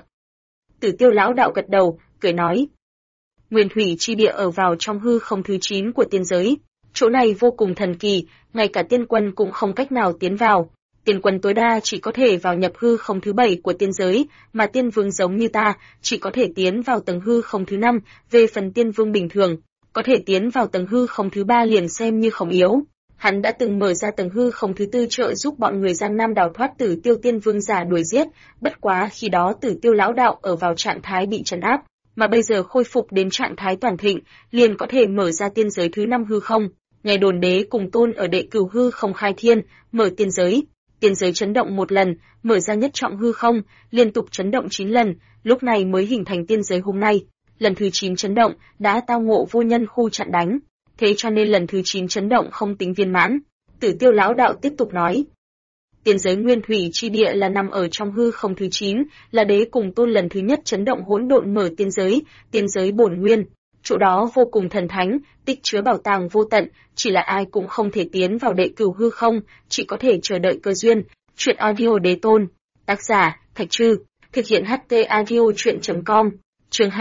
[SPEAKER 1] Tử Tiêu lão đạo gật đầu, cười nói. Nguyên Thủy Chi Địa ở vào trong hư không thứ 9 của tiên giới. Chỗ này vô cùng thần kỳ, ngay cả tiên quân cũng không cách nào tiến vào. Tiên quân tối đa chỉ có thể vào nhập hư không thứ 7 của tiên giới, mà tiên vương giống như ta, chỉ có thể tiến vào tầng hư không thứ 5, về phần tiên vương bình thường, có thể tiến vào tầng hư không thứ 3 liền xem như không yếu. Hắn đã từng mở ra tầng hư không thứ 4 trợ giúp bọn người Giang Nam đào thoát Tử Tiêu tiên vương giả đuổi giết, bất quá khi đó Tử Tiêu lão đạo ở vào trạng thái bị trấn áp, mà bây giờ khôi phục đến trạng thái toàn thịnh, liền có thể mở ra tiên giới thứ 5 hư không. Nghe đồn đế cùng tôn ở Đệ Cửu hư không khai thiên, mở tiên giới chấn động một lần, mở ra nhất trọng hư không, liên tục chấn động 9 lần, lúc này mới hình thành tiên giới hôm nay. Lần thứ 9 chấn động đã tao ngộ vô nhân khu chặn đánh, thế cho nên lần thứ 9 chấn động không tính viên mãn. Tử Tiêu lão đạo tiếp tục nói, tiên giới nguyên thủy chi địa là nằm ở trong hư không thứ 9, là đế cùng tôn lần thứ nhất chấn động hỗn độn mở tiên giới bổn nguyên. Chỗ đó vô cùng thần thánh, tích chứa bảo tàng vô tận, chỉ là ai cũng không thể tiến vào Đệ Cửu hư không, chỉ có thể chờ đợi cơ duyên. Truyện audio đế tôn. Tác giả, Thạch Trư. Thực hiện HT audio truyện.com. Chương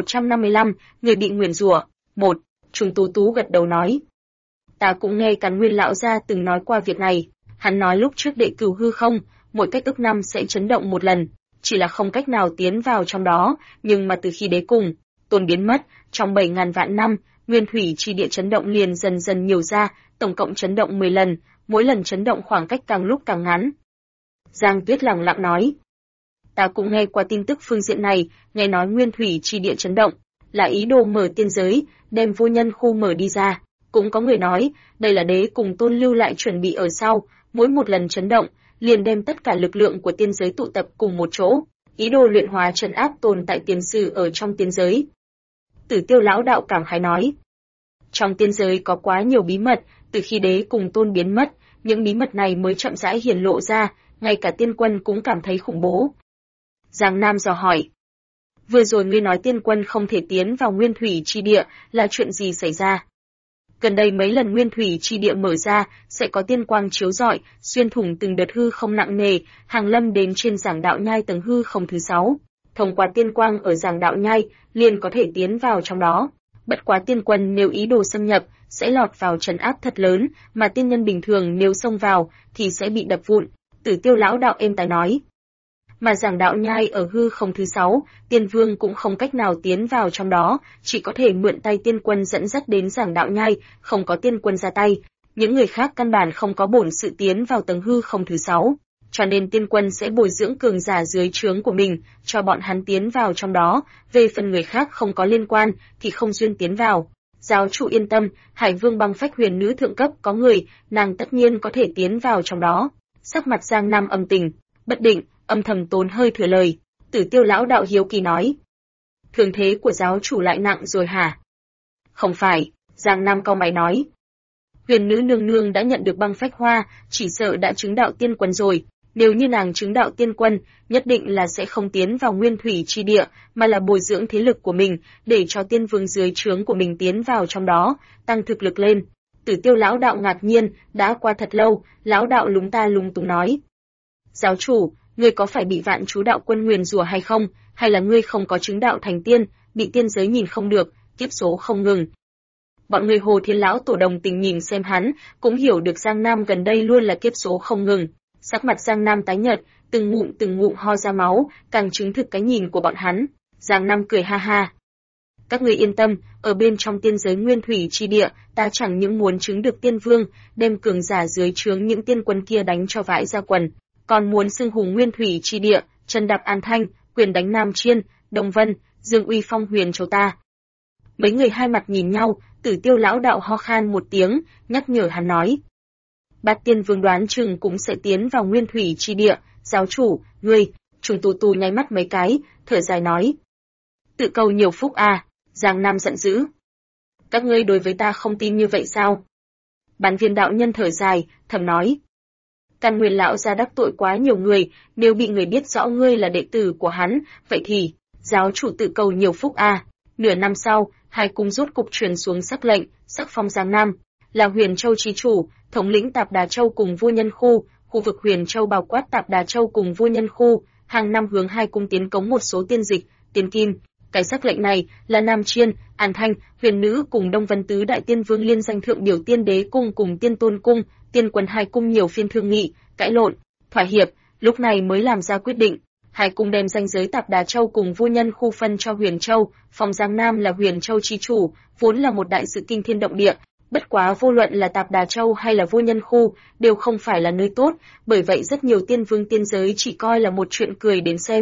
[SPEAKER 1] 2155, người bị nguyền rủa. 1. Trùng Tú Tú gật đầu nói. Ta cũng nghe Càn Nguyên lão gia từng nói qua việc này. Hắn nói lúc trước Đệ Cửu hư không, mỗi cách ức năm sẽ chấn động một lần, chỉ là không cách nào tiến vào trong đó, nhưng mà từ khi đế cùng tôn biến mất, trong 7.000 vạn năm, nguyên thủy chi địa chấn động liền dần dần nhiều ra, tổng cộng chấn động 10 lần, mỗi lần chấn động khoảng cách càng lúc càng ngắn. Giang Tuyết lặng lặng nói, ta cũng nghe qua tin tức phương diện này, nghe nói nguyên thủy chi địa chấn động, là ý đồ mở tiên giới, đem vô nhân khu mở đi ra. Cũng có người nói, đây là đế cùng tôn lưu lại chuẩn bị ở sau, mỗi một lần chấn động, liền đem tất cả lực lượng của tiên giới tụ tập cùng một chỗ, ý đồ luyện hóa trấn áp tồn tại tiền sử ở trong tiên giới. Tử Tiêu lão đạo cảm khái nói, trong tiên giới có quá nhiều bí mật, từ khi đế cùng tôn biến mất, những bí mật này mới chậm rãi hiển lộ ra, ngay cả tiên quân cũng cảm thấy khủng bố. Giang Nam dò hỏi, vừa rồi ngươi nói tiên quân không thể tiến vào nguyên thủy chi địa, là chuyện gì xảy ra? Gần đây mấy lần nguyên thủy chi địa mở ra, sẽ có tiên quang chiếu rọi, xuyên thủng từng đợt hư không nặng nề, hàng lâm đến trên giảng đạo nhai tầng hư không thứ 6. Thông qua tiên quang ở giảng đạo nhai, liền có thể tiến vào trong đó. Bất quá tiên quân nếu ý đồ xâm nhập, sẽ lọt vào trấn áp thật lớn, mà tiên nhân bình thường nếu xông vào, thì sẽ bị đập vụn. Tử Tiêu lão đạo êm tai nói. Mà giảng đạo nhai ở hư không thứ 6, tiên vương cũng không cách nào tiến vào trong đó, chỉ có thể mượn tay tiên quân dẫn dắt đến giảng đạo nhai, không có tiên quân ra tay. Những người khác căn bản không có bổn sự tiến vào tầng hư không thứ 6, cho nên tiên quân sẽ bồi dưỡng cường giả dưới trướng của mình, cho bọn hắn tiến vào trong đó, về phần người khác không có liên quan, thì không duyên tiến vào. Giáo chủ yên tâm, Hải Vương Băng Phách huyền nữ thượng cấp có người, nàng tất nhiên có thể tiến vào trong đó. Sắc mặt Giang Nam âm tình, bất định, âm thầm tốn hơi thừa lời. Tử Tiêu lão đạo hiếu kỳ nói, thương thế của giáo chủ lại nặng rồi hả? Không phải, Giang Nam cau mày nói. Huyền nữ nương nương đã nhận được băng phách hoa, chỉ sợ đã chứng đạo tiên quân rồi. Nếu như nàng chứng đạo tiên quân, nhất định là sẽ không tiến vào nguyên thủy chi địa, mà là bồi dưỡng thế lực của mình, để cho tiên vương dưới trướng của mình tiến vào trong đó, tăng thực lực lên. Tử Tiêu lão đạo ngạc nhiên, đã qua thật lâu, lão đạo lúng ta lúng túng nói. Giáo chủ, ngươi có phải bị vạn chú đạo quân nguyền rủa hay không, hay là ngươi không có chứng đạo thành tiên, bị tiên giới nhìn không được, kiếp số không ngừng. Bọn người Hồ Thiên lão tổ đồng tình nhìn xem hắn, cũng hiểu được Giang Nam gần đây luôn là kiếp số không ngừng. Sắc mặt Giang Nam tái nhợt, từng ngụm ho ra máu, càng chứng thực cái nhìn của bọn hắn. Giang Nam cười ha ha. Các ngươi yên tâm, ở bên trong tiên giới nguyên thủy chi địa, ta chẳng những muốn chứng được tiên vương, đem cường giả dưới trướng những tiên quân kia đánh cho vãi ra quần, còn muốn xưng hùng nguyên thủy chi địa, chân đạp An Thanh, quyền đánh Nam Chiên, Đông Vân, Dương uy phong huyền châu ta. Mấy người hai mặt nhìn nhau, Tử Tiêu lão đạo ho khan một tiếng, nhắc nhở hắn nói. Bát tiên vương đoán chừng cũng sẽ tiến vào nguyên thủy chi địa, giáo chủ, ngươi, Trùng Tú Tú nháy mắt mấy cái, thở dài nói. Tự cầu nhiều phúc à, Giang Nam giận dữ. Các ngươi đối với ta không tin như vậy sao? Bán Viên đạo nhân thở dài, thầm nói. Càn Nguyên lão gia đắc tội quá nhiều người, nếu bị người biết rõ ngươi là đệ tử của hắn, vậy thì, giáo chủ tự cầu nhiều phúc à. Nửa năm sau, hai cung rốt cục truyền xuống sắc lệnh, sắc phong Giang Nam, là Huyền Châu chi chủ, thống lĩnh Tạp Đà Châu cùng vua nhân khu vực Huyền Châu bao quát Tạp Đà Châu cùng vua nhân khu, hàng năm hướng hai cung tiến cống một số tiên dịch, tiên kim. Cái sắc lệnh này là Nam Chiên, An Thanh, Huyền Nữ cùng Đông Vân tứ đại tiên vương liên danh thượng biểu Tiên Đế cung cùng Tiên Tôn cung, tiên quân hai cung nhiều phiên thương nghị, cãi lộn, thỏa hiệp, lúc này mới làm ra quyết định. Hai cung đem danh giới Tạp Đà Châu cùng vua nhân khu phân cho Huyền Châu, phong Giang Nam là Huyền Châu chi chủ, vốn là một đại sự kinh thiên động địa. Bất quá vô luận là Tạp Đà Châu hay là vua nhân khu, đều không phải là nơi tốt, bởi vậy rất nhiều tiên vương tiên giới chỉ coi là một chuyện cười đến xem.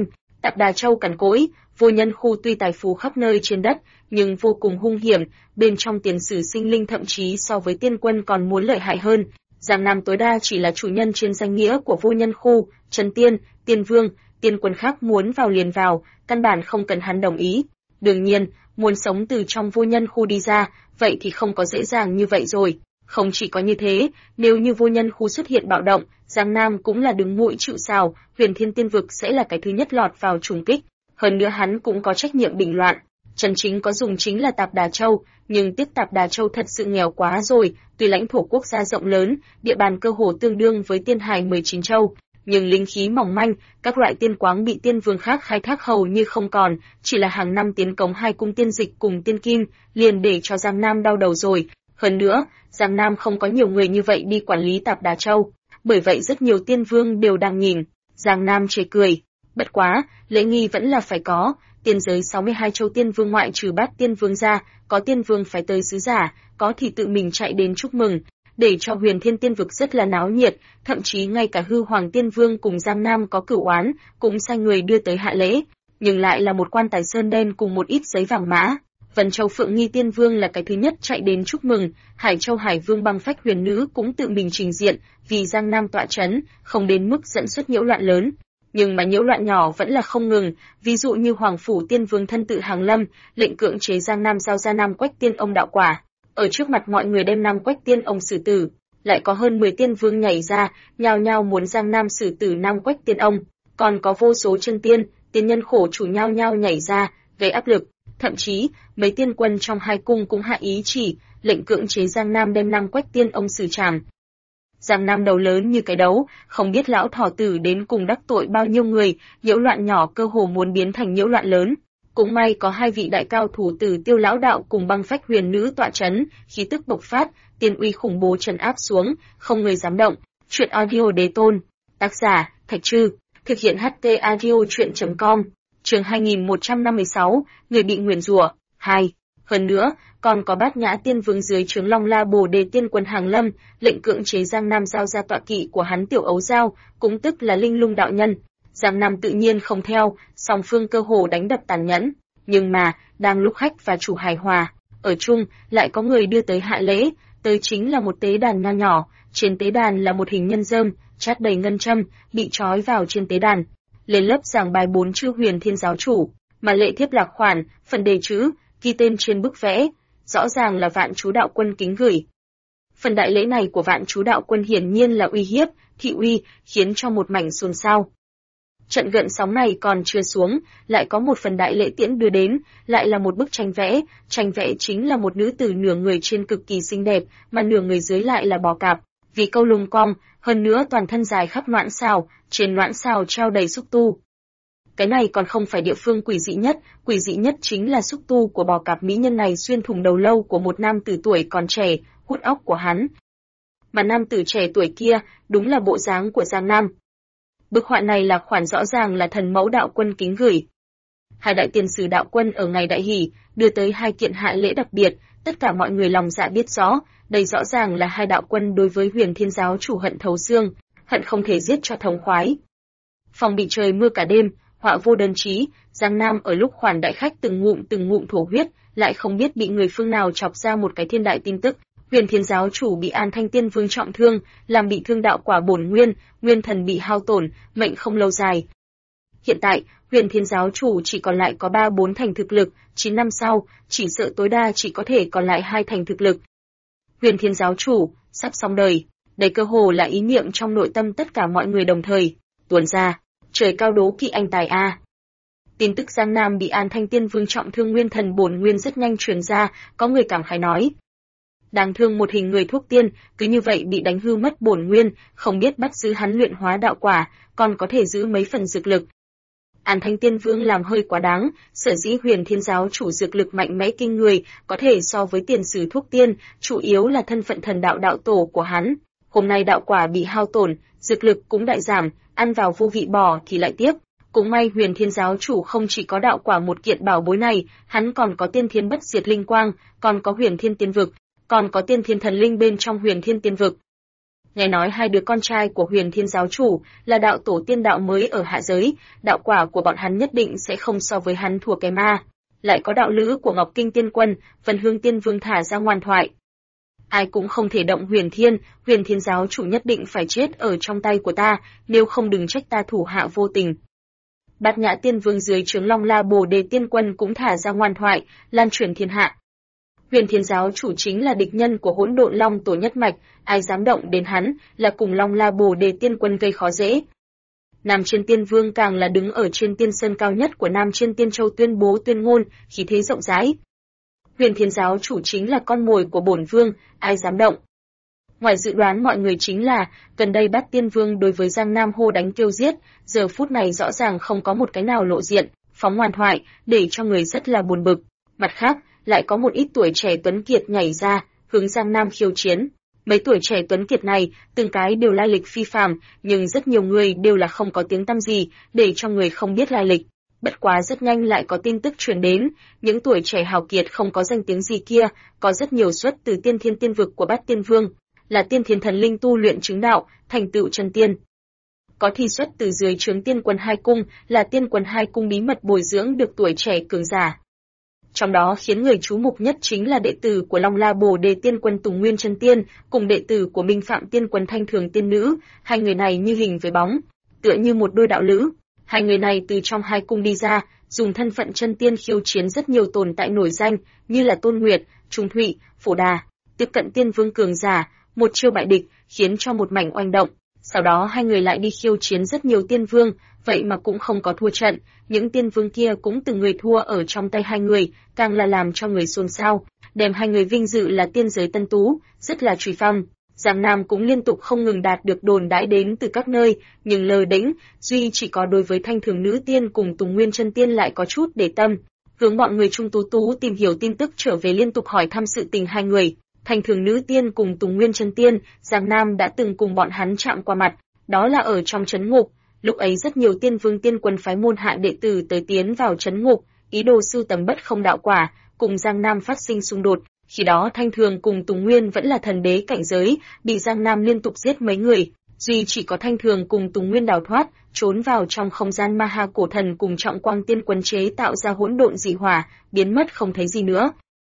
[SPEAKER 1] Tạp Đà Châu cằn cỗi, vô nhân khu tuy tài phú khắp nơi trên đất, nhưng vô cùng hung hiểm, bên trong tiền sử sinh linh thậm chí so với tiên quân còn muốn lợi hại hơn. Giang Nam tối đa chỉ là chủ nhân trên danh nghĩa của vô nhân khu, Trần Tiên, Tiên Vương, tiên quân khác muốn vào liền vào, căn bản không cần hắn đồng ý. Đương nhiên, muốn sống từ trong vô nhân khu đi ra, vậy thì không có dễ dàng như vậy rồi. Không chỉ có như thế, nếu như vô nhân khu xuất hiện bạo động, Giang Nam cũng là đứng mũi chịu sào, Huyền Thiên Tiên Vực sẽ là cái thứ nhất lọt vào trùng kích. Hơn nữa hắn cũng có trách nhiệm bình loạn. Chân chính có dùng chính là Tạp Đà Châu, nhưng tiếc Tạp Đà Châu thật sự nghèo quá rồi, tuy lãnh thổ quốc gia rộng lớn, địa bàn cơ hồ tương đương với Tiên Hải 19 châu, nhưng linh khí mỏng manh, các loại tiên quáng bị tiên vương khác khai thác hầu như không còn, chỉ là hàng năm tiến cống hai cung tiên dịch cùng tiên kim, liền để cho Giang Nam đau đầu rồi. Hơn nữa, Giang Nam không có nhiều người như vậy đi quản lý Tạp Đà Châu, bởi vậy rất nhiều tiên vương đều đang nhìn. Giang Nam chê cười. Bất quá, lễ nghi vẫn là phải có, tiên giới 62 châu tiên vương ngoại trừ Bát Tiên Vương ra, có tiên vương phải tới sứ giả, có thì tự mình chạy đến chúc mừng, để cho Huyền Thiên Tiên Vực rất là náo nhiệt, thậm chí ngay cả Hư Hoàng Tiên Vương cùng Giang Nam có cửu oán, cũng sai người đưa tới hạ lễ, nhưng lại là một quan tài sơn đen cùng một ít giấy vàng mã. Vân Châu Phượng Nghi Tiên Vương là cái thứ nhất chạy đến chúc mừng, Hải Châu Hải Vương Băng Phách Huyền Nữ cũng tự mình trình diện, vì Giang Nam tọa chấn, không đến mức dẫn xuất nhiễu loạn lớn. Nhưng mà nhiễu loạn nhỏ vẫn là không ngừng, ví dụ như Hoàng Phủ Tiên Vương thân tự hàng lâm, lệnh cưỡng chế Giang Nam giao ra Nam Quách Tiên Ông đạo quả, ở trước mặt mọi người đem Nam Quách Tiên Ông xử tử, lại có hơn 10 tiên vương nhảy ra, nhao nhao muốn Giang Nam xử tử Nam Quách Tiên Ông, còn có vô số chân tiên, tiên nhân khổ chủ nhao nhao nhảy ra, gây áp lực, thậm chí mấy tiên quân trong hai cung cũng hạ ý chỉ, lệnh cưỡng chế Giang Nam đem Nam Quách Tiên Ông xử trảm. Giang Nam đầu lớn như cái đấu, không biết lão thỏ tử đến cùng đắc tội bao nhiêu người, nhiễu loạn nhỏ cơ hồ muốn biến thành nhiễu loạn lớn. Cũng may có hai vị đại cao thủ Tử Tiêu lão đạo cùng Băng Phách Huyền Nữ tọa chấn, khí tức bộc phát, tiên uy khủng bố trấn áp xuống, không người dám động. Truyện audio đế tôn, tác giả Thạch Trư, thực hiện HT audio truyện.com. Chương 2156, người bị nguyền rủa 2. Hơn nữa, còn có Bát Nhã Tiên Vương dưới trướng Long La Bồ Đề Tiên Quân hàng lâm, lệnh cưỡng chế Giang Nam giao ra tọa kỵ của hắn Tiểu Ấu Giao, cũng tức là Linh Lung đạo nhân. Giang Nam tự nhiên không theo, song phương cơ hồ đánh đập tàn nhẫn, nhưng mà đang lúc khách và chủ hài hòa, ở chung lại có người đưa tới hạ lễ, tới chính là một tế đàn nho nhỏ, trên tế đàn là một hình nhân rơm, chát đầy ngân châm, bị trói vào trên tế đàn. Lên lớp giảng bài 4 chữ Huyền Thiên giáo chủ, mà lệ thiếp lạc khoản, phần đề chữ, ghi tên trên bức vẽ, rõ ràng là Vạn Chú Đạo Quân kính gửi. Phần đại lễ này của Vạn Chú Đạo Quân hiển nhiên là uy hiếp, thị uy, khiến cho một mảnh xôn xao. Trận gợn sóng này còn chưa xuống, lại có một phần đại lễ tiễn đưa đến, lại là một bức tranh vẽ chính là một nữ tử nửa người trên cực kỳ xinh đẹp, mà nửa người dưới lại là bò cạp, vì câu lùng cong, hơn nữa toàn thân dài khắp noãn xào, trên noãn xào treo đầy xúc tu. Cái này còn không phải địa phương quỷ dị nhất chính là xúc tu của bò cạp mỹ nhân này xuyên thủng đầu lâu của một nam tử tuổi còn trẻ, hút óc của hắn. Mà nam tử trẻ tuổi kia, đúng là bộ dáng của Giang Nam. Bức họa này là khoản rõ ràng là Thần Mẫu Đạo Quân kính gửi. Hai đại tiền sử đạo quân ở ngày đại hỷ, đưa tới hai kiện hạ lễ đặc biệt, tất cả mọi người lòng dạ biết rõ, đây rõ ràng là hai đạo quân đối với Huyền Thiên giáo chủ hận thấu xương, hận không thể giết cho thống khoái. Phòng bị trời mưa cả đêm, họa vô đơn chí, Giang Nam ở lúc khoản đại khách từng ngụm thổ huyết, lại không biết bị người phương nào chọc ra một cái thiên đại tin tức. Huyền Thiên giáo chủ bị An Thanh Tiên Vương trọng thương, làm bị thương đạo quả bổn nguyên, nguyên thần bị hao tổn, mệnh không lâu dài. Hiện tại, Huyền Thiên giáo chủ chỉ còn lại có 3-4 thành thực lực, 9 năm sau, chỉ sợ tối đa chỉ có thể còn lại 2 thành thực lực. Huyền Thiên giáo chủ, sắp xong đời, đây cơ hồ là ý niệm trong nội tâm tất cả mọi người đồng thời, tuôn ra, trời cao đố kỵ anh tài a. Tin tức Giang Nam bị An Thanh Tiên Vương trọng thương nguyên thần bổn nguyên rất nhanh truyền ra, có người cảm khái nói. Đáng thương một hình người thuốc tiên, cứ như vậy bị đánh hư mất bổn nguyên, không biết bắt giữ hắn luyện hóa đạo quả, còn có thể giữ mấy phần dược lực. An Thanh Tiên Vương làm hơi quá đáng, sở dĩ Huyền Thiên giáo chủ dược lực mạnh mẽ kinh người, có thể so với tiền sử thuốc tiên, chủ yếu là thân phận thần đạo đạo tổ của hắn. Hôm nay đạo quả bị hao tổn, dược lực cũng đại giảm, ăn vào vô vị bỏ thì lại tiếp. Cũng may Huyền Thiên giáo chủ không chỉ có đạo quả một kiện bảo bối này, hắn còn có tiên thiên bất diệt linh quang, còn có Huyền Thiên Tiên Vực, còn có tiên thiên thần linh bên trong Huyền Thiên Tiên Vực. Nghe nói hai đứa con trai của Huyền Thiên giáo chủ là đạo tổ tiên đạo mới ở hạ giới, đạo quả của bọn hắn nhất định sẽ không so với hắn thua kém ma. Lại có đạo lữ của Ngọc Kinh Tiên Quân, Vân Hương Tiên Vương thả ra ngoan thoại. Ai cũng không thể động Huyền Thiên giáo chủ nhất định phải chết ở trong tay của ta, nếu không đừng trách ta thủ hạ vô tình. Bát Nhã Tiên Vương dưới trướng Long La Bồ Đề Tiên Quân cũng thả ra ngoan thoại, lan truyền thiên hạ. Huyền Thiên giáo chủ chính là địch nhân của Hỗn Độn Long tổ nhất mạch, ai dám động đến hắn là cùng Long La Bồ Đề Tiên Quân gây khó dễ. Nam Chiên Tiên Vương càng là đứng ở trên tiên sơn cao nhất của Nam Chiên Tiên Châu tuyên bố tuyên ngôn, khí thế rộng rãi. Huyền Thiên giáo chủ chính là con mồi của bổn vương, ai dám động. Ngoài dự đoán mọi người chính là, gần đây Bát Tiên Vương đối với Giang Nam hô đánh kêu giết, giờ phút này rõ ràng không có một cái nào lộ diện, phóng ngoan thoại, để cho người rất là buồn bực. Mặt khác, lại có một ít tuổi trẻ tuấn kiệt nhảy ra, hướng Giang Nam khiêu chiến. Mấy tuổi trẻ tuấn kiệt này, từng cái đều lai lịch phi phàm, nhưng rất nhiều người đều là không có tiếng tăm gì, để cho người không biết lai lịch. Bất quá rất nhanh lại có tin tức truyền đến, những tuổi trẻ hào kiệt không có danh tiếng gì kia, có rất nhiều xuất từ tiên thiên tiên vực của Bát Tiên Vương, là tiên thiên thần linh tu luyện chứng đạo, thành tựu chân tiên. Có thi xuất từ dưới trướng Tiên Quân Hai Cung, là Tiên Quân Hai Cung bí mật bồi dưỡng được tuổi trẻ cường giả. Trong đó khiến người chú mục nhất chính là đệ tử của Long La Bồ Đề Tiên Quân Tùng Nguyên Chân Tiên, cùng đệ tử của Minh Phạm Tiên Quân Thanh Thường Tiên Nữ, hai người này như hình với bóng, tựa như một đôi đạo lữ. Hai người này từ trong hai cung đi ra, dùng thân phận chân tiên khiêu chiến rất nhiều tồn tại nổi danh, như là Tôn Nguyệt, Trung Thụy, Phổ Đà, tiếp cận Tiên Vương cường giả, một chiêu bại địch, khiến cho một mảnh oanh động. Sau đó hai người lại đi khiêu chiến rất nhiều tiên vương, vậy mà cũng không có thua trận, những tiên vương kia cũng từng người thua ở trong tay hai người, càng là làm cho người xôn xao, đem hai người vinh dự là tiên giới tân tú, rất là truy phong. Giang Nam cũng liên tục không ngừng đạt được đồn đãi đến từ các nơi, nhưng lờ đễnh, duy chỉ có đối với Thanh Thường Nữ Tiên cùng Tùng Nguyên Chân Tiên lại có chút để tâm. Hướng bọn người Trung Tú Tú tìm hiểu tin tức trở về liên tục hỏi thăm sự tình hai người. Thanh Thường Nữ Tiên cùng Tùng Nguyên Chân Tiên, Giang Nam đã từng cùng bọn hắn chạm qua mặt, đó là ở trong trấn ngục. Lúc ấy rất nhiều tiên vương tiên quân phái môn hạ đệ tử tới tiến vào trấn ngục, ý đồ sưu tầm bất không đạo quả, cùng Giang Nam phát sinh xung đột. Khi đó Thanh Thường cùng Tùng Nguyên vẫn là thần đế cảnh giới, bị Giang Nam liên tục giết mấy người, duy chỉ có Thanh Thường cùng Tùng Nguyên đào thoát, trốn vào trong không gian Ma Ha Cổ Thần cùng Trọng Quang Tiên Quân chế tạo ra hỗn độn dị hỏa, biến mất không thấy gì nữa.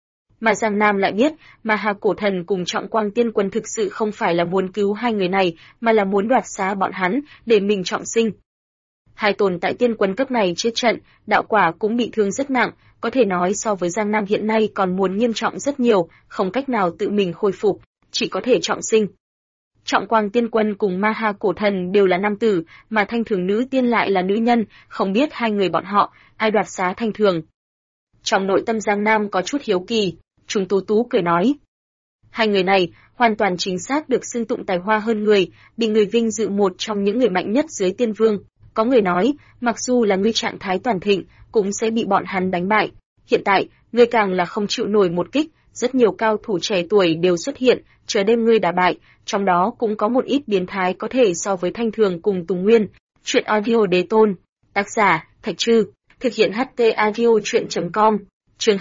[SPEAKER 1] Mà Giang Nam lại biết, Ma Ha Cổ Thần cùng Trọng Quang Tiên Quân thực sự không phải là muốn cứu hai người này, mà là muốn đoạt xá bọn hắn, để mình trọng sinh. Hai tồn tại tiên quân cấp này chết trận, đạo quả cũng bị thương rất nặng, có thể nói so với Giang Nam hiện nay còn muốn nghiêm trọng rất nhiều, không cách nào tự mình khôi phục, chỉ có thể trọng sinh. Trọng Quang Tiên Quân cùng Ma Ha Cổ Thần đều là nam tử, mà Thanh Thường Nữ Tiên lại là nữ nhân, không biết hai người bọn họ, ai đoạt xá Thanh Thường. Trong nội tâm Giang Nam có chút hiếu kỳ, Trung Tú Tú cười nói. Hai người này, hoàn toàn chính xác được xưng tụng tài hoa hơn người, bị người vinh dự một trong những người mạnh nhất dưới tiên vương. Có người nói, mặc dù là ngươi trạng thái toàn thịnh, cũng sẽ bị bọn hắn đánh bại. Hiện tại, ngươi càng là không chịu nổi một kích, rất nhiều cao thủ trẻ tuổi đều xuất hiện, chờ đêm ngươi đả bại, trong đó cũng có một ít biến thái có thể so với Thanh Thường cùng Tùng Nguyên. Chuyện audio đế tôn, tác giả, Thạch Trư, thực hiện HT audio chuyện.com, chương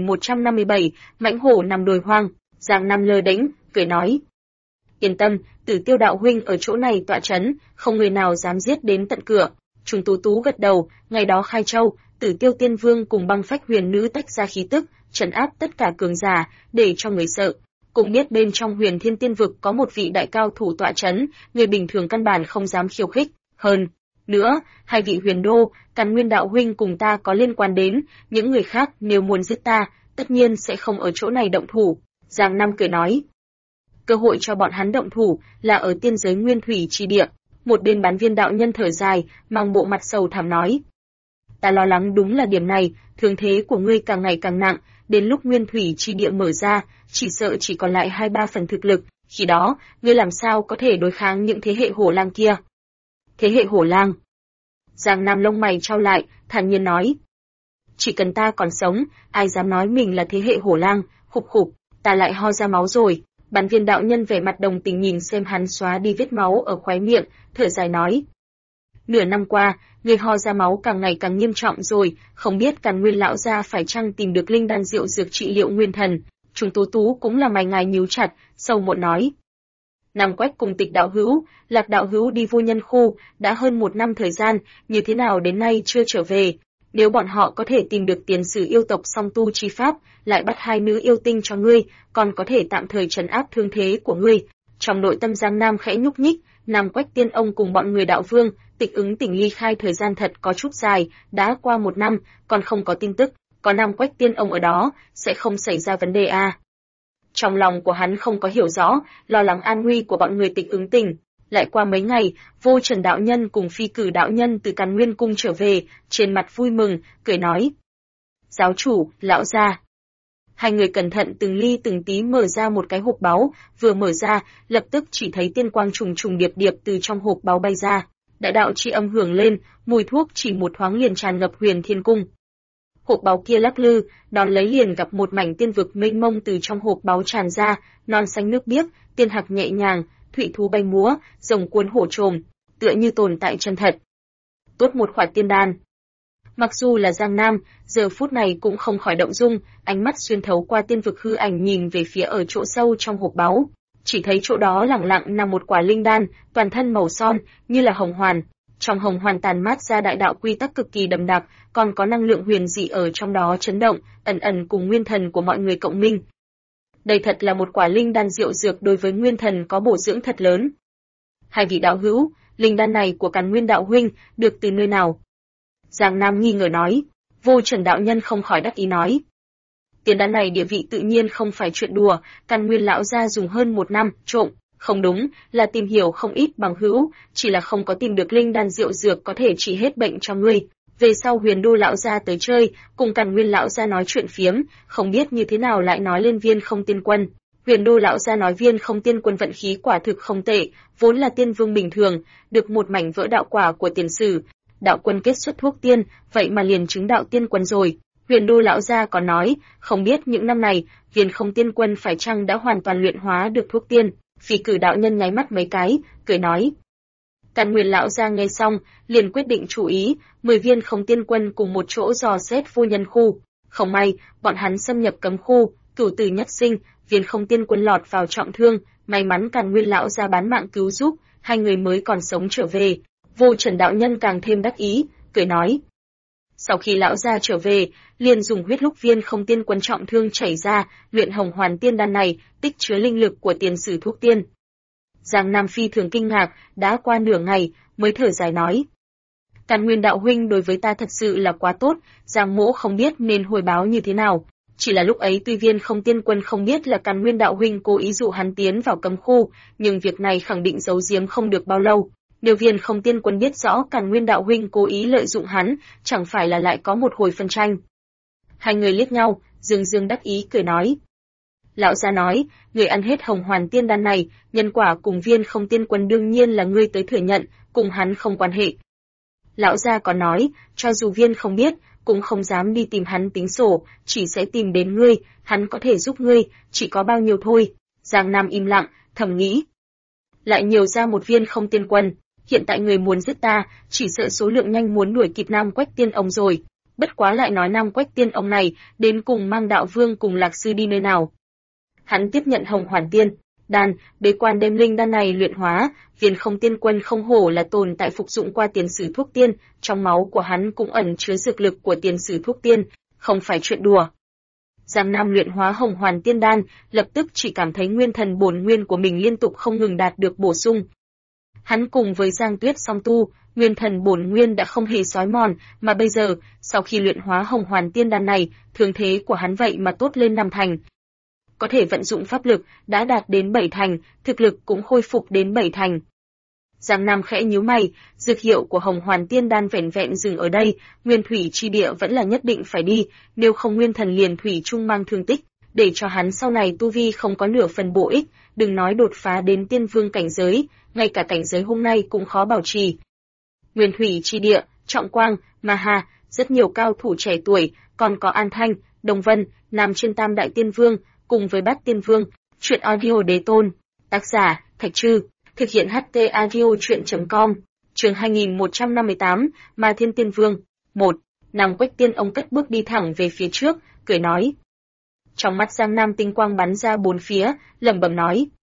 [SPEAKER 1] 2157, mãnh hổ nằm đồi hoang, Giang Nam lơ đễnh, cười nói. Yên tâm, Tử Tiêu đạo huynh ở chỗ này tọa trấn, không người nào dám giết đến tận cửa. Trung Tú Tú gật đầu, ngày đó khai châu, Tử Tiêu Tiên Vương cùng Băng Phách Huyền Nữ tách ra khí tức, trấn áp tất cả cường giả, để cho người sợ. Cũng biết bên trong Huyền Thiên Tiên vực có một vị đại cao thủ tọa trấn, người bình thường căn bản không dám khiêu khích. Hơn nữa, hai vị Huyền Đô, Càn Nguyên đạo huynh cùng ta có liên quan đến, những người khác nếu muốn giết ta, tất nhiên sẽ không ở chỗ này động thủ. Giang Nam cười nói. Cơ hội cho bọn hắn động thủ là ở tiên giới Nguyên Thủy chi địa. Một bên Bán Viên đạo nhân thở dài, mang bộ mặt sầu thảm nói. Ta lo lắng đúng là điểm này, thương thế của ngươi càng ngày càng nặng, đến lúc Nguyên Thủy chi địa mở ra, chỉ sợ chỉ còn lại 2-3 phần thực lực, khi đó, ngươi làm sao có thể đối kháng những thế hệ hổ lang kia? Thế hệ hổ lang? Giang Nam lông mày trao lại, thản nhiên nói. Chỉ cần ta còn sống, ai dám nói mình là thế hệ hổ lang, khục khục, ta lại ho ra máu rồi. Bán Viên đạo nhân vẻ mặt đồng tình nhìn xem hắn xóa đi vết máu ở khóe miệng, thở dài nói. Nửa năm qua, người ho ra máu càng ngày càng nghiêm trọng rồi, không biết Càn Nguyên lão gia phải chăng tìm được linh đan diệu dược trị liệu nguyên thần. Trung Tú Tú cũng là mày ngài nhíu chặt, sâu muộn nói. Nam Quách cùng Tịch đạo hữu, Lạc đạo hữu đi vô nhân khu, đã hơn 1 năm thời gian, như thế nào đến nay chưa trở về. Nếu bọn họ có thể tìm được tiền sử yêu tộc song tu chi pháp, lại bắt 2 nữ yêu tinh cho ngươi, còn có thể tạm thời trấn áp thương thế của ngươi. Trong nội tâm Giang Nam khẽ nhúc nhích, Nam Quách tiên ông cùng bọn người đạo vương, Tịch Ứng Tỉnh ly khai thời gian thật có chút dài, đã qua 1 năm, còn không có tin tức, có Nam Quách tiên ông ở đó, sẽ không xảy ra vấn đề à. Trong lòng của hắn không có hiểu rõ, lo lắng an nguy của bọn người Tịch Ứng Tỉnh. Lại qua mấy ngày, Vô Trần đạo nhân cùng Phi Cử đạo nhân từ Càn Nguyên cung trở về, trên mặt vui mừng, cười nói: "Giáo chủ, lão gia." Hai người cẩn thận từng ly từng tí mở ra một cái hộp báu, vừa mở ra, lập tức chỉ thấy tiên quang trùng trùng điệp điệp từ trong hộp báu bay ra. Đại đạo chi âm hưởng lên, mùi thuốc chỉ một thoáng liền tràn ngập Huyền Thiên cung. Hộp báu kia lắc lư, đón lấy liền gặp một mảnh tiên vực mênh mông từ trong hộp báu tràn ra, non xanh nước biếc, tiên hạc nhẹ nhàng, thụy thú bay múa, rồng cuốn hổ trồm, tựa như tồn tại chân thật. Tốt một khoản tiên đan. Mặc dù là Giang Nam, giờ phút này cũng không khỏi động dung, ánh mắt xuyên thấu qua tiên vực hư ảnh nhìn về phía ở chỗ sâu trong hộp báu, chỉ thấy chỗ đó lẳng lặng nằm một quả linh đan, toàn thân màu son, như là hồng hoàn. Trong hồng hoàn tàn mát ra đại đạo quy tắc cực kỳ đậm đặc, còn có năng lượng huyền dị ở trong đó chấn động, ẩn ẩn cùng nguyên thần của mọi người cộng minh. Đây thật là một quả linh đan diệu dược, đối với nguyên thần có bổ dưỡng thật lớn. Hai vị đạo hữu, linh đan này của Càn Nguyên đạo huynh, được từ nơi nào? Giang Nam nghi ngờ nói. Vô Trần đạo nhân không khỏi đắc ý nói: Tiền đan này địa vị tự nhiên không phải chuyện đùa, Càn Nguyên lão gia dùng hơn 1 năm, trộm, không đúng, là tìm hiểu không ít bằng hữu, chỉ là không có tìm được linh đan diệu dược có thể trị hết bệnh cho ngươi. Về sau Huyền Đô lão gia tới chơi, cùng Càn Nguyên lão gia nói chuyện phiếm, không biết như thế nào lại nói lên Viên Không Tiên Quân. Huyền Đô lão gia nói Viên Không Tiên Quân vận khí quả thực không tệ, vốn là tiên vương bình thường, được một mảnh vỡ đạo quả của tiền sử, đạo quân kết xuất thuốc tiên, vậy mà liền chứng đạo tiên quân rồi. Huyền Đô lão gia còn nói, không biết những năm này, Viên Không Tiên Quân phải chăng đã hoàn toàn luyện hóa được thuốc tiên. Phi Cử đạo nhân nháy mắt mấy cái, cười nói. Càn Nguyên lão gia nghe xong, liền quyết định chủ ý, 10 viên Không Tiên Quân cùng một chỗ dò xét vô nhân khu. Không may, bọn hắn xâm nhập cấm khu, cửu tử nhất sinh, Viên Không Tiên Quân lọt vào trọng thương, may mắn Càn Nguyên lão gia bán mạng cứu giúp, hai người mới còn sống trở về. Vô Trần đạo nhân càng thêm đắc ý, cười nói. Sau khi lão gia trở về, liền dùng huyết lúc Viên Không Tiên Quân trọng thương chảy ra, luyện hồng hoàn tiên đan này, tích chứa linh lực của tiền sử thuốc tiên. Giang Nam phi thường kinh ngạc, đã qua nửa ngày, mới thở dài nói. Càn Nguyên đạo huynh đối với ta thật sự là quá tốt, Giang mỗ không biết nên hồi báo như thế nào. Chỉ là lúc ấy tuy Viên Không Tiên Quân không biết là Càn Nguyên đạo huynh cố ý dụ hắn tiến vào cấm khu, nhưng việc này khẳng định giấu giếm không được bao lâu. Nếu Viên Không Tiên Quân biết rõ Càn Nguyên đạo huynh cố ý lợi dụng hắn, chẳng phải là lại có một hồi phân tranh. Hai người liếc nhau, Dương Dương đắc ý cười nói. Lão gia nói, người ăn hết hồng hoàn tiên đan này, nhân quả cùng Viên Không Tiên Quân đương nhiên là ngươi tới thừa nhận, cùng hắn không quan hệ. Lão gia còn nói, cho dù Viên không biết, cũng không dám đi tìm hắn tính sổ, chỉ sẽ tìm đến ngươi, hắn có thể giúp ngươi, chỉ có bao nhiêu thôi. Giang Nam im lặng, thầm nghĩ. Lại nhiều ra một Viên Không Tiên Quân, hiện tại người muốn giết ta, chỉ sợ số lượng nhanh muốn đuổi kịp Nam Quách Tiên ông rồi. Bất quá lại nói Nam Quách Tiên ông này, đến cùng mang đạo vương cùng Lạc sư đi nơi nào. Hắn tiếp nhận hồng hoàn tiên đan, bế quan đem linh đan này luyện hóa, Viên Không Tiên Quân không hổ là tồn tại phục dụng qua tiền sử thuốc tiên, trong máu của hắn cũng ẩn chứa dược lực của tiền sử thuốc tiên, không phải chuyện đùa. Giang Nam luyện hóa hồng hoàn tiên đan, lập tức chỉ cảm thấy nguyên thần bổn nguyên của mình liên tục không ngừng đạt được bổ sung. Hắn cùng với Giang Tuyết song tu, nguyên thần bổn nguyên đã không hề xói mòn, mà bây giờ, sau khi luyện hóa hồng hoàn tiên đan này, thương thế của hắn vậy mà tốt lên 5 thành. Có thể vận dụng pháp lực, đã đạt đến 7 thành, thực lực cũng khôi phục đến 7 thành. Giang Nam khẽ nhíu mày, dược hiệu của hồng hoàn tiên đan vẻn vẹn dừng ở đây, nguyên thủy chi địa vẫn là nhất định phải đi, nếu không nguyên thần liền thủy chung mang thương tích, để cho hắn sau này tu vi không có nửa phần bổ ích, đừng nói đột phá đến tiên vương cảnh giới, ngay cả cảnh giới hôm nay cũng khó bảo trì. Nguyên thủy chi địa, Trọng Quang, Ma Hà, rất nhiều cao thủ trẻ tuổi, còn có An Thanh, Đồng Vân, nằm trên Tam Đại Tiên Vương, cùng với Bát Tiên Vương. Chuyện audio đế tôn, tác giả Thạch Trư, thực hiện HT audio truyện.com. Chương 2158, Ma Thiên Tiên Vương. 1. Nam Quách Tiên ông cất bước đi thẳng về phía trước, cười nói. Trong mắt Giang Nam tinh quang bắn ra bốn phía, lẩm bẩm nói.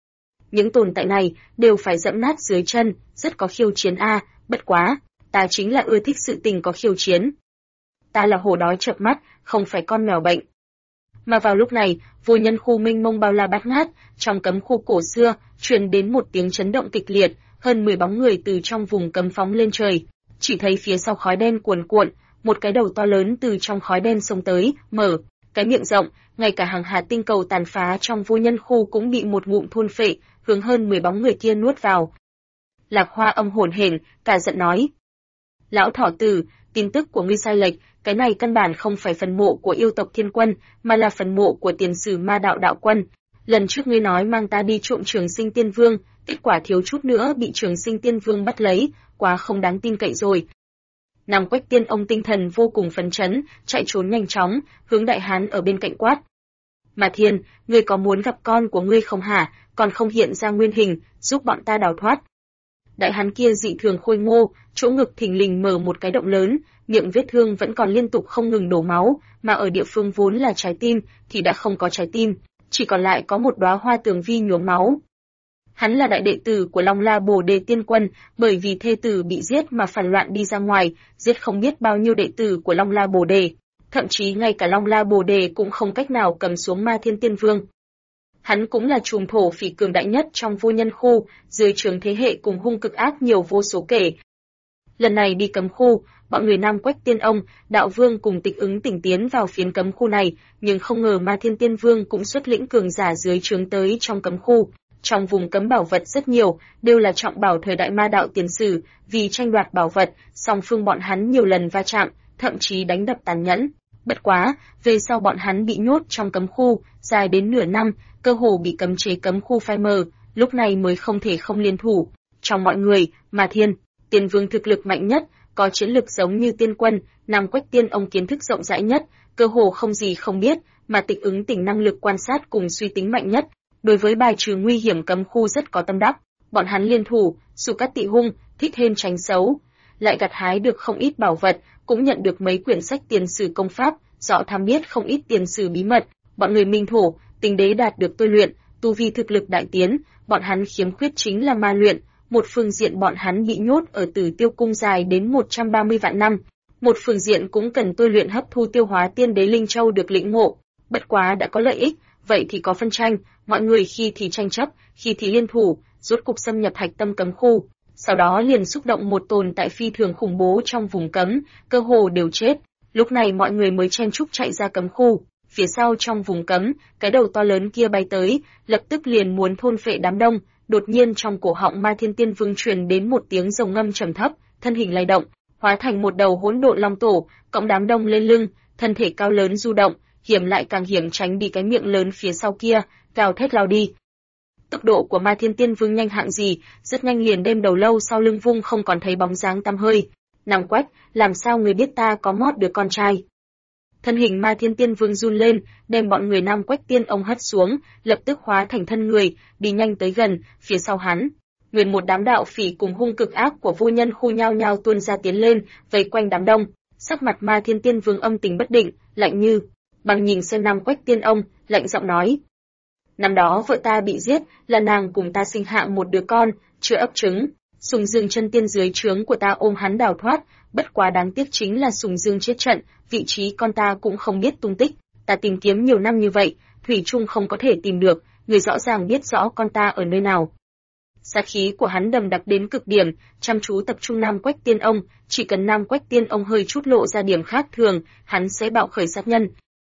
[SPEAKER 1] Những tồn tại này đều phải dẫm nát dưới chân, rất có khiêu chiến a, bất quá, ta chính là ưa thích sự tình có khiêu chiến. Ta là hổ đói chợp mắt, không phải con mèo bệnh. Mà vào lúc này, vô nhân khu mênh mông bao la bát ngát, trong cấm khu cổ xưa, truyền đến một tiếng chấn động kịch liệt, hơn 10 bóng người từ trong vùng cấm phóng lên trời. Chỉ thấy phía sau khói đen cuồn cuộn, một cái đầu to lớn từ trong khói đen xông tới, mở cái miệng rộng, ngay cả hàng hạt tinh cầu tàn phá trong vô nhân khu cũng bị một ngụm thôn phệ, hướng hơn 10 bóng người kia nuốt vào. Lạc Hoa âm hồn hển, cả giận nói: "Lão thỏ tử, tin tức của ngươi sai lệch, cái này căn bản không phải phần mộ của yêu tộc Thiên Quân, mà là phần mộ của tiền sử ma đạo đạo quân. Lần trước ngươi nói mang ta đi trộm Trường Sinh Tiên Vương, kết quả thiếu chút nữa bị Trường Sinh Tiên Vương bắt lấy, quá không đáng tin cậy rồi." Nam Quách Tiên ông tinh thần vô cùng phấn chấn, chạy trốn nhanh chóng, hướng đại hán ở bên cạnh quát: "Mà Thiên, ngươi có muốn gặp con của ngươi không hả, còn không hiện ra nguyên hình, giúp bọn ta đào thoát." Đại hán kia dị thường khôi ngô, chỗ ngực thình lình mở một cái động lớn, miệng vết thương vẫn còn liên tục không ngừng đổ máu, mà ở địa phương vốn là trái tim thì đã không có trái tim, chỉ còn lại có một đóa hoa tường vi nhuốm máu. Hắn là đại đệ tử của Long La Bồ Đề Tiên Quân, bởi vì thê tử bị giết mà phản loạn đi ra ngoài, giết không biết bao nhiêu đệ tử của Long La Bồ Đề, thậm chí ngay cả Long La Bồ Đề cũng không cách nào cầm xuống Ma Thiên Tiên Vương. Hắn cũng là trùm thổ phỉ cường đại nhất trong vô nhân khu, dưới trướng thế hệ cùng hung cực ác nhiều vô số kể. Lần này đi cấm khu, bọn người Nam Quách Tiên ông, Đạo Vương cùng Tịch Ứng Tỉnh tiến vào phiến cấm khu này, nhưng không ngờ Ma Thiên Tiên Vương cũng xuất lĩnh cường giả dưới trướng tới trong cấm khu. Trong vùng cấm bảo vật rất nhiều, đều là trọng bảo thời đại ma đạo tiền sử, vì tranh đoạt bảo vật, song phương bọn hắn nhiều lần va chạm, thậm chí đánh đập tàn nhẫn. Bất quá, về sau bọn hắn bị nhốt trong cấm khu, dài đến nửa năm, cơ hồ bị cấm chế cấm khu phai mờ, lúc này mới không thể không liên thủ. Trong mọi người, Ma Thiên Tiên Vương thực lực mạnh nhất, có chiến lực giống như Tiên Quân, Nam Quách Tiên ông kiến thức rộng rãi nhất, cơ hồ không gì không biết, mà Tịch Ứng Tỉnh năng lực quan sát cùng suy tính mạnh nhất. Đối với bài trừ nguy hiểm cấm khu rất có tâm đắc, bọn hắn liên thủ, Su Cát Tị Hung, thích hên tránh xấu, lại gặt hái được không ít bảo vật, cũng nhận được mấy quyển sách tiền sử công pháp, rõ tham biết không ít tiền sử bí mật. Bọn người Minh Thổ, Tình Đế đạt được tôi luyện, tu vi thực lực đại tiến, bọn hắn khiếm khuyết chính là ma luyện. Một phương diện bọn hắn bị nhốt ở Tử Tiêu Cung dài đến 130 vạn năm, một phương diện cũng cần tôi luyện hấp thu tiêu hóa tiên đế linh châu được lĩnh ngộ. Bất quá đã có lợi ích, vậy thì có phân tranh, mọi người khi thì tranh chấp, khi thì liên thủ, rốt cục xâm nhập hạch tâm cấm khu, sau đó liền xúc động một tồn tại phi thường khủng bố trong vùng cấm, cơ hồ đều chết. Lúc này mọi người mới chen chúc chạy ra cấm khu. Phía sau trong vùng cấm, cái đầu to lớn kia bay tới, lập tức liền muốn thôn phệ đám đông. Đột nhiên trong cổ họng Ma Thiên Tiên Vương truyền đến một tiếng rồng ngâm trầm thấp, thân hình lay động, hóa thành một đầu hỗn độn long tổ, cõng đám đông lên lưng, thân thể cao lớn du động, hiểm lại càng hiểm tránh đi cái miệng lớn phía sau kia, gào thét lao đi. Tốc độ của Ma Thiên Tiên Vương nhanh hạng gì, rất nhanh liền đem đầu lâu sau lưng vung không còn thấy bóng dáng tăm hơi. Nam Quách, làm sao người biết ta có mót đứa con trai? Thân hình Ma Thiên Tiên Vương run lên, đem bọn người Nam Quách Tiên ông hất xuống, lập tức hóa thành thân người, đi nhanh tới gần, phía sau hắn. Nguyên một đám đạo phỉ cùng hung cực ác của vô nhân khu nhao nhao tuôn ra tiến lên, vây quanh đám đông. Sắc mặt Ma Thiên Tiên Vương âm tình bất định, lạnh như băng nhìn xem Nam Quách Tiên ông, lạnh giọng nói: "Năm đó vợ ta bị giết, là nàng cùng ta sinh hạ một đứa con, chưa ấp trứng. Sùng Dương chân tiên dưới trướng của ta ôm hắn đào thoát, bất quá đáng tiếc chính là Sùng Dương chết trận, vị trí con ta cũng không biết tung tích. Ta tìm kiếm nhiều năm như vậy, thủy chung không có thể tìm được, người rõ ràng biết rõ con ta ở nơi nào." Sát khí của hắn đầm đặc đến cực điểm, chăm chú tập trung Nam Quách Tiên ông, chỉ cần Nam Quách Tiên ông hơi chút lộ ra điểm khác thường, hắn sẽ bạo khởi sát nhân.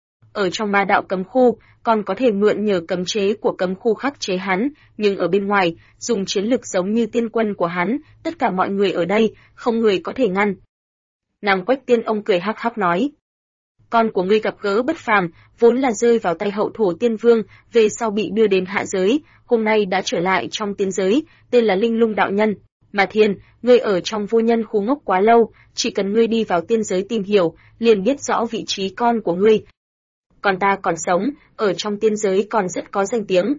[SPEAKER 1] Ở trong ma đạo cấm khu, còn có thể mượn nhờ cấm chế của cấm khu khắc chế hắn, nhưng ở bên ngoài, dùng chiến lực giống như Tiên Quân của hắn, tất cả mọi người ở đây, không người có thể ngăn. Nam Quách Tiên ông cười hắc hắc nói: "Con của ngươi gặp gỡ bất phàm, vốn là rơi vào tay hậu thổ tiên vương, về sau bị đưa đến hạ giới, hôm nay đã trở lại trong tiên giới, tên là Linh Lung đạo nhân. Mà Thiên, ngươi ở trong vô nhân khu ngốc quá lâu, chỉ cần ngươi đi vào tiên giới tìm hiểu, liền biết rõ vị trí con của ngươi. Còn ta còn sống, ở trong tiên giới còn rất có danh tiếng."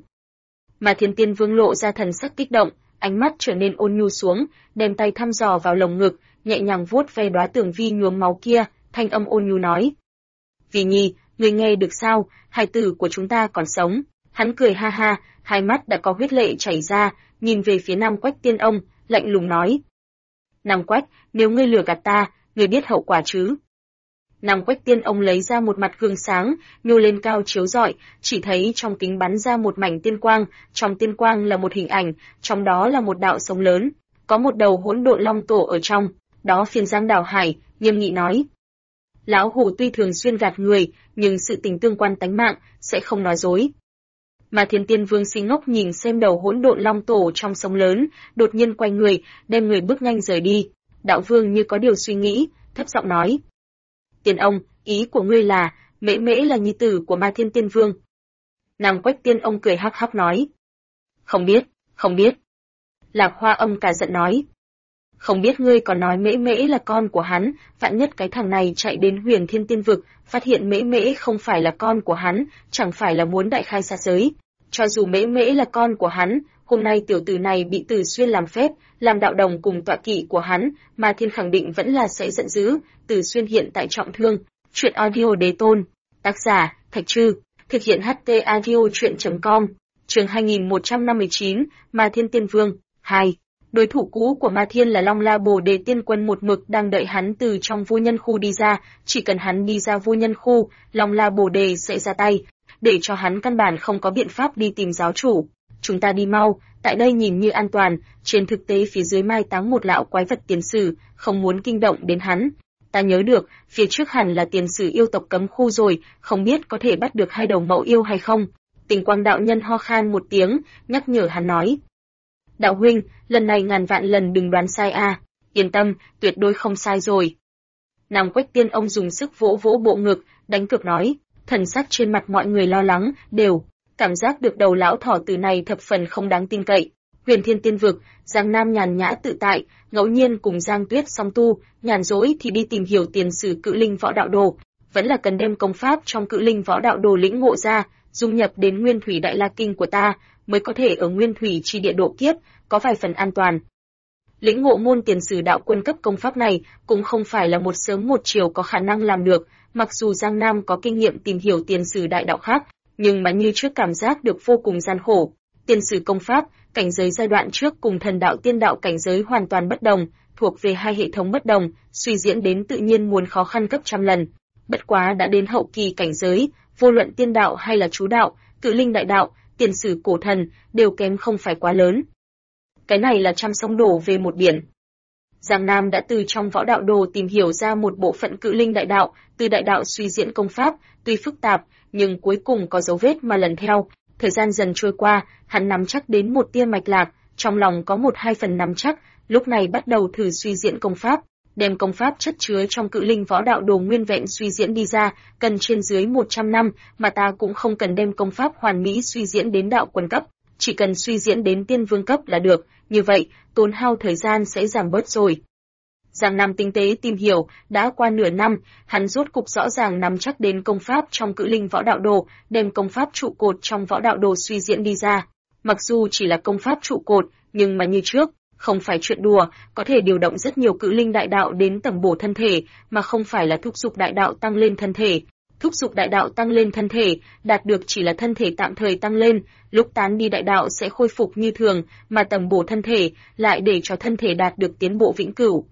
[SPEAKER 1] Mà Thiên Tiên Vương lộ ra thần sắc kích động, ánh mắt trở nên ôn nhu xuống, đem tay thăm dò vào lồng ngực, nhẹ nhàng vuốt ve đóa tường vi nhuốm máu kia, thanh âm ôn nhu nói: "Vì Nhi, ngươi nghe được sao, hài tử của chúng ta còn sống, Hắn cười ha ha, hai mắt đã có huyết lệ chảy ra, nhìn về phía Nam Quách Tiên Ông, lạnh lùng nói. Nam Quách, nếu ngươi lừa gạt ta, ngươi biết hậu quả chứ? Nam Quách Tiên Ông lấy ra một mặt gương sáng, nhô lên cao chiếu rọi, chỉ thấy trong kính bắn ra một mảnh tiên quang, trong tiên quang là một hình ảnh, trong đó là một đạo sống lớn, có một đầu hỗn độn long tổ ở trong, đó phiên Giang Đảo Hải, nghiêm nghị nói. Lão hủ tuy thường xuyên gạt người, nhưng sự tình tương quan tánh mạng, sẽ không nói dối. Mà Thiên Tiên Vương si ngốc nhìn xem đầu hỗn độn long tổ trong sống lớn, đột nhiên quay người, đem người bước nhanh rời đi. Đạo Vương như có điều suy nghĩ, thấp giọng nói. Tiên ông, ý của ngươi là, Mễ Mễ là nhi tử của Ma Thiên Tiên Vương. Nam Quách Tiên Ông cười hắc hắc nói. Không biết, không biết. Lạc Hoa Âm cả giận nói. Không biết ngươi còn nói Mễ Mễ là con của hắn, vạn nhất cái thằng này chạy đến Huyền Thiên Tiên Vực, phát hiện Mễ Mễ không phải là con của hắn, chẳng phải là muốn đại khai sát giới. Cho dù Mễ Mễ là con của hắn, hôm nay tiểu tử này bị Từ Xuyên làm phép, làm đạo đồng cùng tọa kỵ của hắn, mà Thiên khẳng định vẫn là sẽ giận dữ. Từ Xuyên hiện tại trọng thương. Truyện audio đế tôn. Tác giả, Thạch Trư. Thực hiện HT audio truyện.com. Chương 2159, Ma Thiên Tiên Vương. 2. Đối thủ cũ của Ma Thiên là Long La Bồ Đề Tiên Quân một mực đang đợi hắn từ trong vô nhân khu đi ra, chỉ cần hắn đi ra vô nhân khu, Long La Bồ Đề sẽ ra tay, để cho hắn căn bản không có biện pháp đi tìm giáo chủ. Chúng ta đi mau, tại đây nhìn như an toàn, trên thực tế phía dưới mai táng một lão quái vật tiền sử, không muốn kinh động đến hắn. Ta nhớ được, phía trước hẳn là tiền sử yêu tộc cấm khu rồi, không biết có thể bắt được hai đầu mẫu yêu hay không. Tình Quang đạo nhân ho khan một tiếng, nhắc nhở hắn nói. Đạo huynh, lần này ngàn vạn lần đừng đoán sai a, yên tâm, tuyệt đối không sai rồi. Nam Quách Tiên Ông dùng sức vỗ vỗ bộ ngực, đánh cược nói, thần sắc trên mặt mọi người lo lắng, đều cảm giác được đầu lão thỏ tử này thập phần không đáng tin cậy. Huyền Thiên Tiên Vực, Giang Nam nhàn nhã tự tại, ngẫu nhiên cùng Giang Tuyết song tu, nhàn rỗi thì đi tìm hiểu tiền sử Cự Linh Võ Đạo Đồ, vẫn là cần đem công pháp trong Cự Linh Võ Đạo Đồ lĩnh ngộ ra, dung nhập đến Nguyên Thủy Đại La Kinh của ta, mới có thể ở Nguyên Thủy chi địa độ kiếp, có vài phần an toàn. Lĩnh ngộ môn tiền sử đạo quân cấp công pháp này cũng không phải là một sớm một chiều có khả năng làm được, mặc dù Giang Nam có kinh nghiệm tìm hiểu tiền sử đại đạo khác, nhưng mà như trước cảm giác được vô cùng gian khổ. Tiền sử công pháp, cảnh giới giai đoạn trước cùng thần đạo tiên đạo cảnh giới hoàn toàn bất đồng, thuộc về hai hệ thống bất đồng, suy diễn đến tự nhiên muốn khó khăn gấp trăm lần. Bất quá đã đến hậu kỳ cảnh giới, vô luận tiên đạo hay là chú đạo, Cự Linh đại đạo, tiền sử cổ thần, đều kém không phải quá lớn. Cái này là trăm sông đổ về một biển. Giang Nam đã từ trong võ đạo đồ tìm hiểu ra một bộ phận Cự Linh đại đạo, từ đại đạo suy diễn công pháp, tuy phức tạp, nhưng cuối cùng có dấu vết mà lần theo. Thời gian dần trôi qua, hắn nắm chắc đến một tia mạch lạc, trong lòng có một hai phần nắm chắc, lúc này bắt đầu thử suy diễn công pháp, đem công pháp chất chứa trong Cự Linh Võ Đạo Đồ nguyên vẹn suy diễn đi ra, cần trên dưới 100 năm, mà ta cũng không cần đem công pháp hoàn mỹ suy diễn đến đạo quân cấp, chỉ cần suy diễn đến tiên vương cấp là được, như vậy, tốn hao thời gian sẽ giảm bớt rồi. Giang Nam tinh tế tìm hiểu, đã qua nửa năm, hắn rốt cục rõ ràng nắm chắc đến công pháp trong Cự Linh Võ Đạo Đồ, đem công pháp trụ cột trong Võ Đạo Đồ suy diễn đi ra. Mặc dù chỉ là công pháp trụ cột, nhưng mà như trước, không phải chuyện đùa, có thể điều động rất nhiều Cự Linh đại đạo đến tầm bổ thân thể, mà không phải là thúc giục đại đạo tăng lên thân thể. Thúc giục đại đạo tăng lên thân thể, đạt được chỉ là thân thể tạm thời tăng lên, lúc tán đi đại đạo sẽ khôi phục như thường, mà tầm bổ thân thể lại để cho thân thể đạt được tiến bộ vĩnh cửu.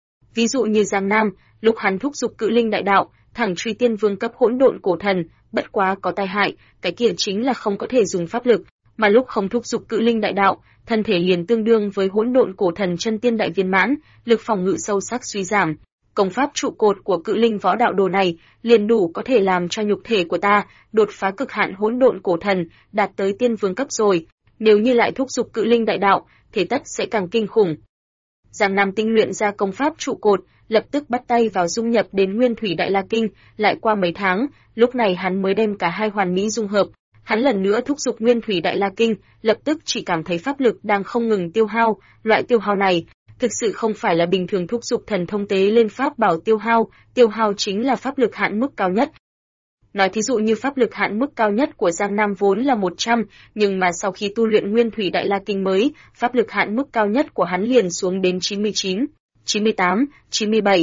[SPEAKER 1] Ví dụ như Giang Nam, lúc hắn thúc giục Cự Linh đại đạo, thẳng truy tiên vương cấp hỗn độn cổ thần, bất quá có tai hại, cái kia chính là không có thể dùng pháp lực, mà lúc không thúc giục Cự Linh đại đạo, thân thể liền tương đương với hỗn độn cổ thần chân tiên đại viên mãn, lực phòng ngự sâu sắc suy giảm. Công pháp trụ cột của Cự Linh Võ Đạo Đồ này liền đủ có thể làm cho nhục thể của ta đột phá cực hạn hỗn độn cổ thần, đạt tới tiên vương cấp rồi. Nếu như lại thúc giục Cự Linh đại đạo, thể tất sẽ càng kinh khủng. Giang Nam tinh luyện ra công pháp trụ cột, lập tức bắt tay vào dung nhập đến Nguyên Thủy Đại La Kinh, lại qua mấy tháng, lúc này hắn mới đem cả hai hoàn mỹ dung hợp. Hắn lần nữa thúc giục Nguyên Thủy Đại La Kinh, lập tức chỉ cảm thấy pháp lực đang không ngừng tiêu hao, loại tiêu hao này thực sự không phải là bình thường thúc giục thần thông tế lên pháp bảo tiêu hao chính là pháp lực hạn mức cao nhất. Nói thí dụ như pháp lực hạn mức cao nhất của Giang Nam vốn là 100, nhưng mà sau khi tu luyện Nguyên Thủy Đại La Kinh mới, pháp lực hạn mức cao nhất của hắn liền xuống đến 99, 98, 97.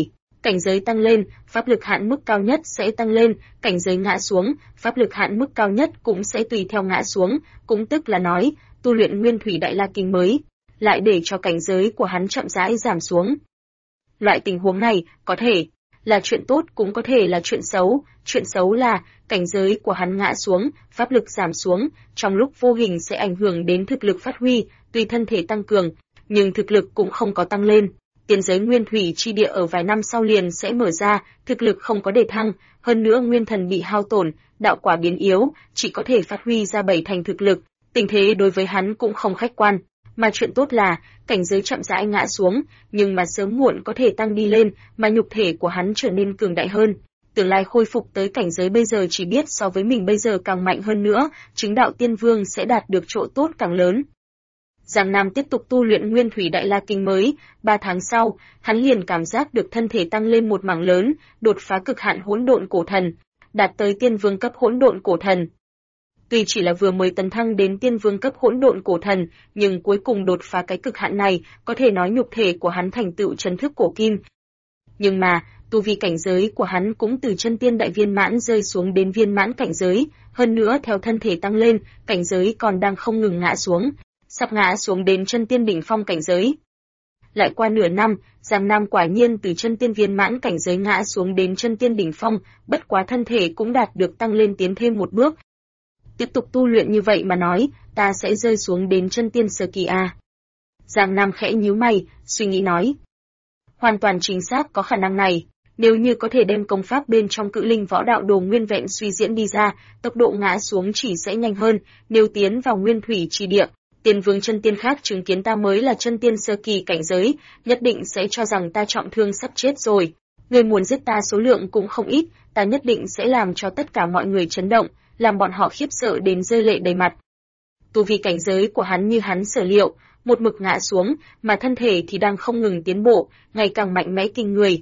[SPEAKER 1] cảnh giới tăng lên, pháp lực hạn mức cao nhất sẽ tăng lên, cảnh giới ngã xuống, pháp lực hạn mức cao nhất cũng sẽ tùy theo ngã xuống, cũng tức là nói, tu luyện Nguyên Thủy Đại La Kinh mới, lại để cho cảnh giới của hắn chậm rãi giảm xuống. Loại tình huống này có thể là chuyện tốt cũng có thể là chuyện xấu là cảnh giới của hắn ngã xuống, pháp lực giảm xuống, trong lúc vô hình sẽ ảnh hưởng đến thực lực phát huy, tuy thân thể tăng cường, nhưng thực lực cũng không có tăng lên. Tiên giới Nguyên Thủy chi địa ở vài năm sau liền sẽ mở ra, thực lực không có đề thăng, hơn nữa nguyên thần bị hao tổn, đạo quả biến yếu, chỉ có thể phát huy ra 7 thành thực lực, tình thế đối với hắn cũng không khách quan. Mà chuyện tốt là, cảnh giới chậm rãi ngã xuống, nhưng mà sớm muộn có thể tăng đi lên, mà nhục thể của hắn trở nên cường đại hơn. Tương lai khôi phục tới cảnh giới bây giờ chỉ biết so với mình bây giờ càng mạnh hơn nữa, chứng đạo tiên vương sẽ đạt được chỗ tốt càng lớn. Giang Nam tiếp tục tu luyện Nguyên Thủy Đại La Kinh mới, 3 tháng sau, hắn liền cảm giác được thân thể tăng lên một mảng lớn, đột phá cực hạn hỗn độn cổ thần, đạt tới tiên vương cấp hỗn độn cổ thần. Tuy chỉ là vừa mới tấn thăng đến tiên vương cấp hỗn độn cổ thần, nhưng cuối cùng đột phá cái cực hạn này, có thể nói nhục thể của hắn thành tựu chân thức cổ kim. Nhưng mà, tu vi cảnh giới của hắn cũng từ chân tiên đại viên mãn rơi xuống đến viên mãn cảnh giới, hơn nữa theo thân thể tăng lên, cảnh giới còn đang không ngừng ngã xuống, sắp ngã xuống đến chân tiên đỉnh phong cảnh giới. Lại qua nửa năm, Giang Nam quả nhiên từ chân tiên viên mãn cảnh giới ngã xuống đến chân tiên đỉnh phong, bất quá thân thể cũng đạt được tăng lên tiến thêm một bước. Tiếp tục tu luyện như vậy mà nói, ta sẽ rơi xuống đến chân tiên sơ kỳ a. Giang Nam khẽ nhíu mày, suy nghĩ nói. Hoàn toàn chính xác có khả năng này, nếu như có thể đem công pháp bên trong Cự Linh Võ Đạo Đồ nguyên vẹn suy diễn đi ra, tốc độ ngã xuống chỉ sẽ nhanh hơn, nếu tiến vào Nguyên Thủy chi địa, tiên vương chân tiên khác chứng kiến ta mới là chân tiên sơ kỳ cảnh giới, nhất định sẽ cho rằng ta trọng thương sắp chết rồi. Người muốn giết ta số lượng cũng không ít, ta nhất định sẽ làm cho tất cả mọi người chấn động, làm bọn họ khiếp sợ đến rơi lệ đầy mặt. Tu vi cảnh giới của hắn như hắn sở liệu, một mực ngã xuống, mà thân thể thì đang không ngừng tiến bộ, ngày càng mạnh mẽ kinh người.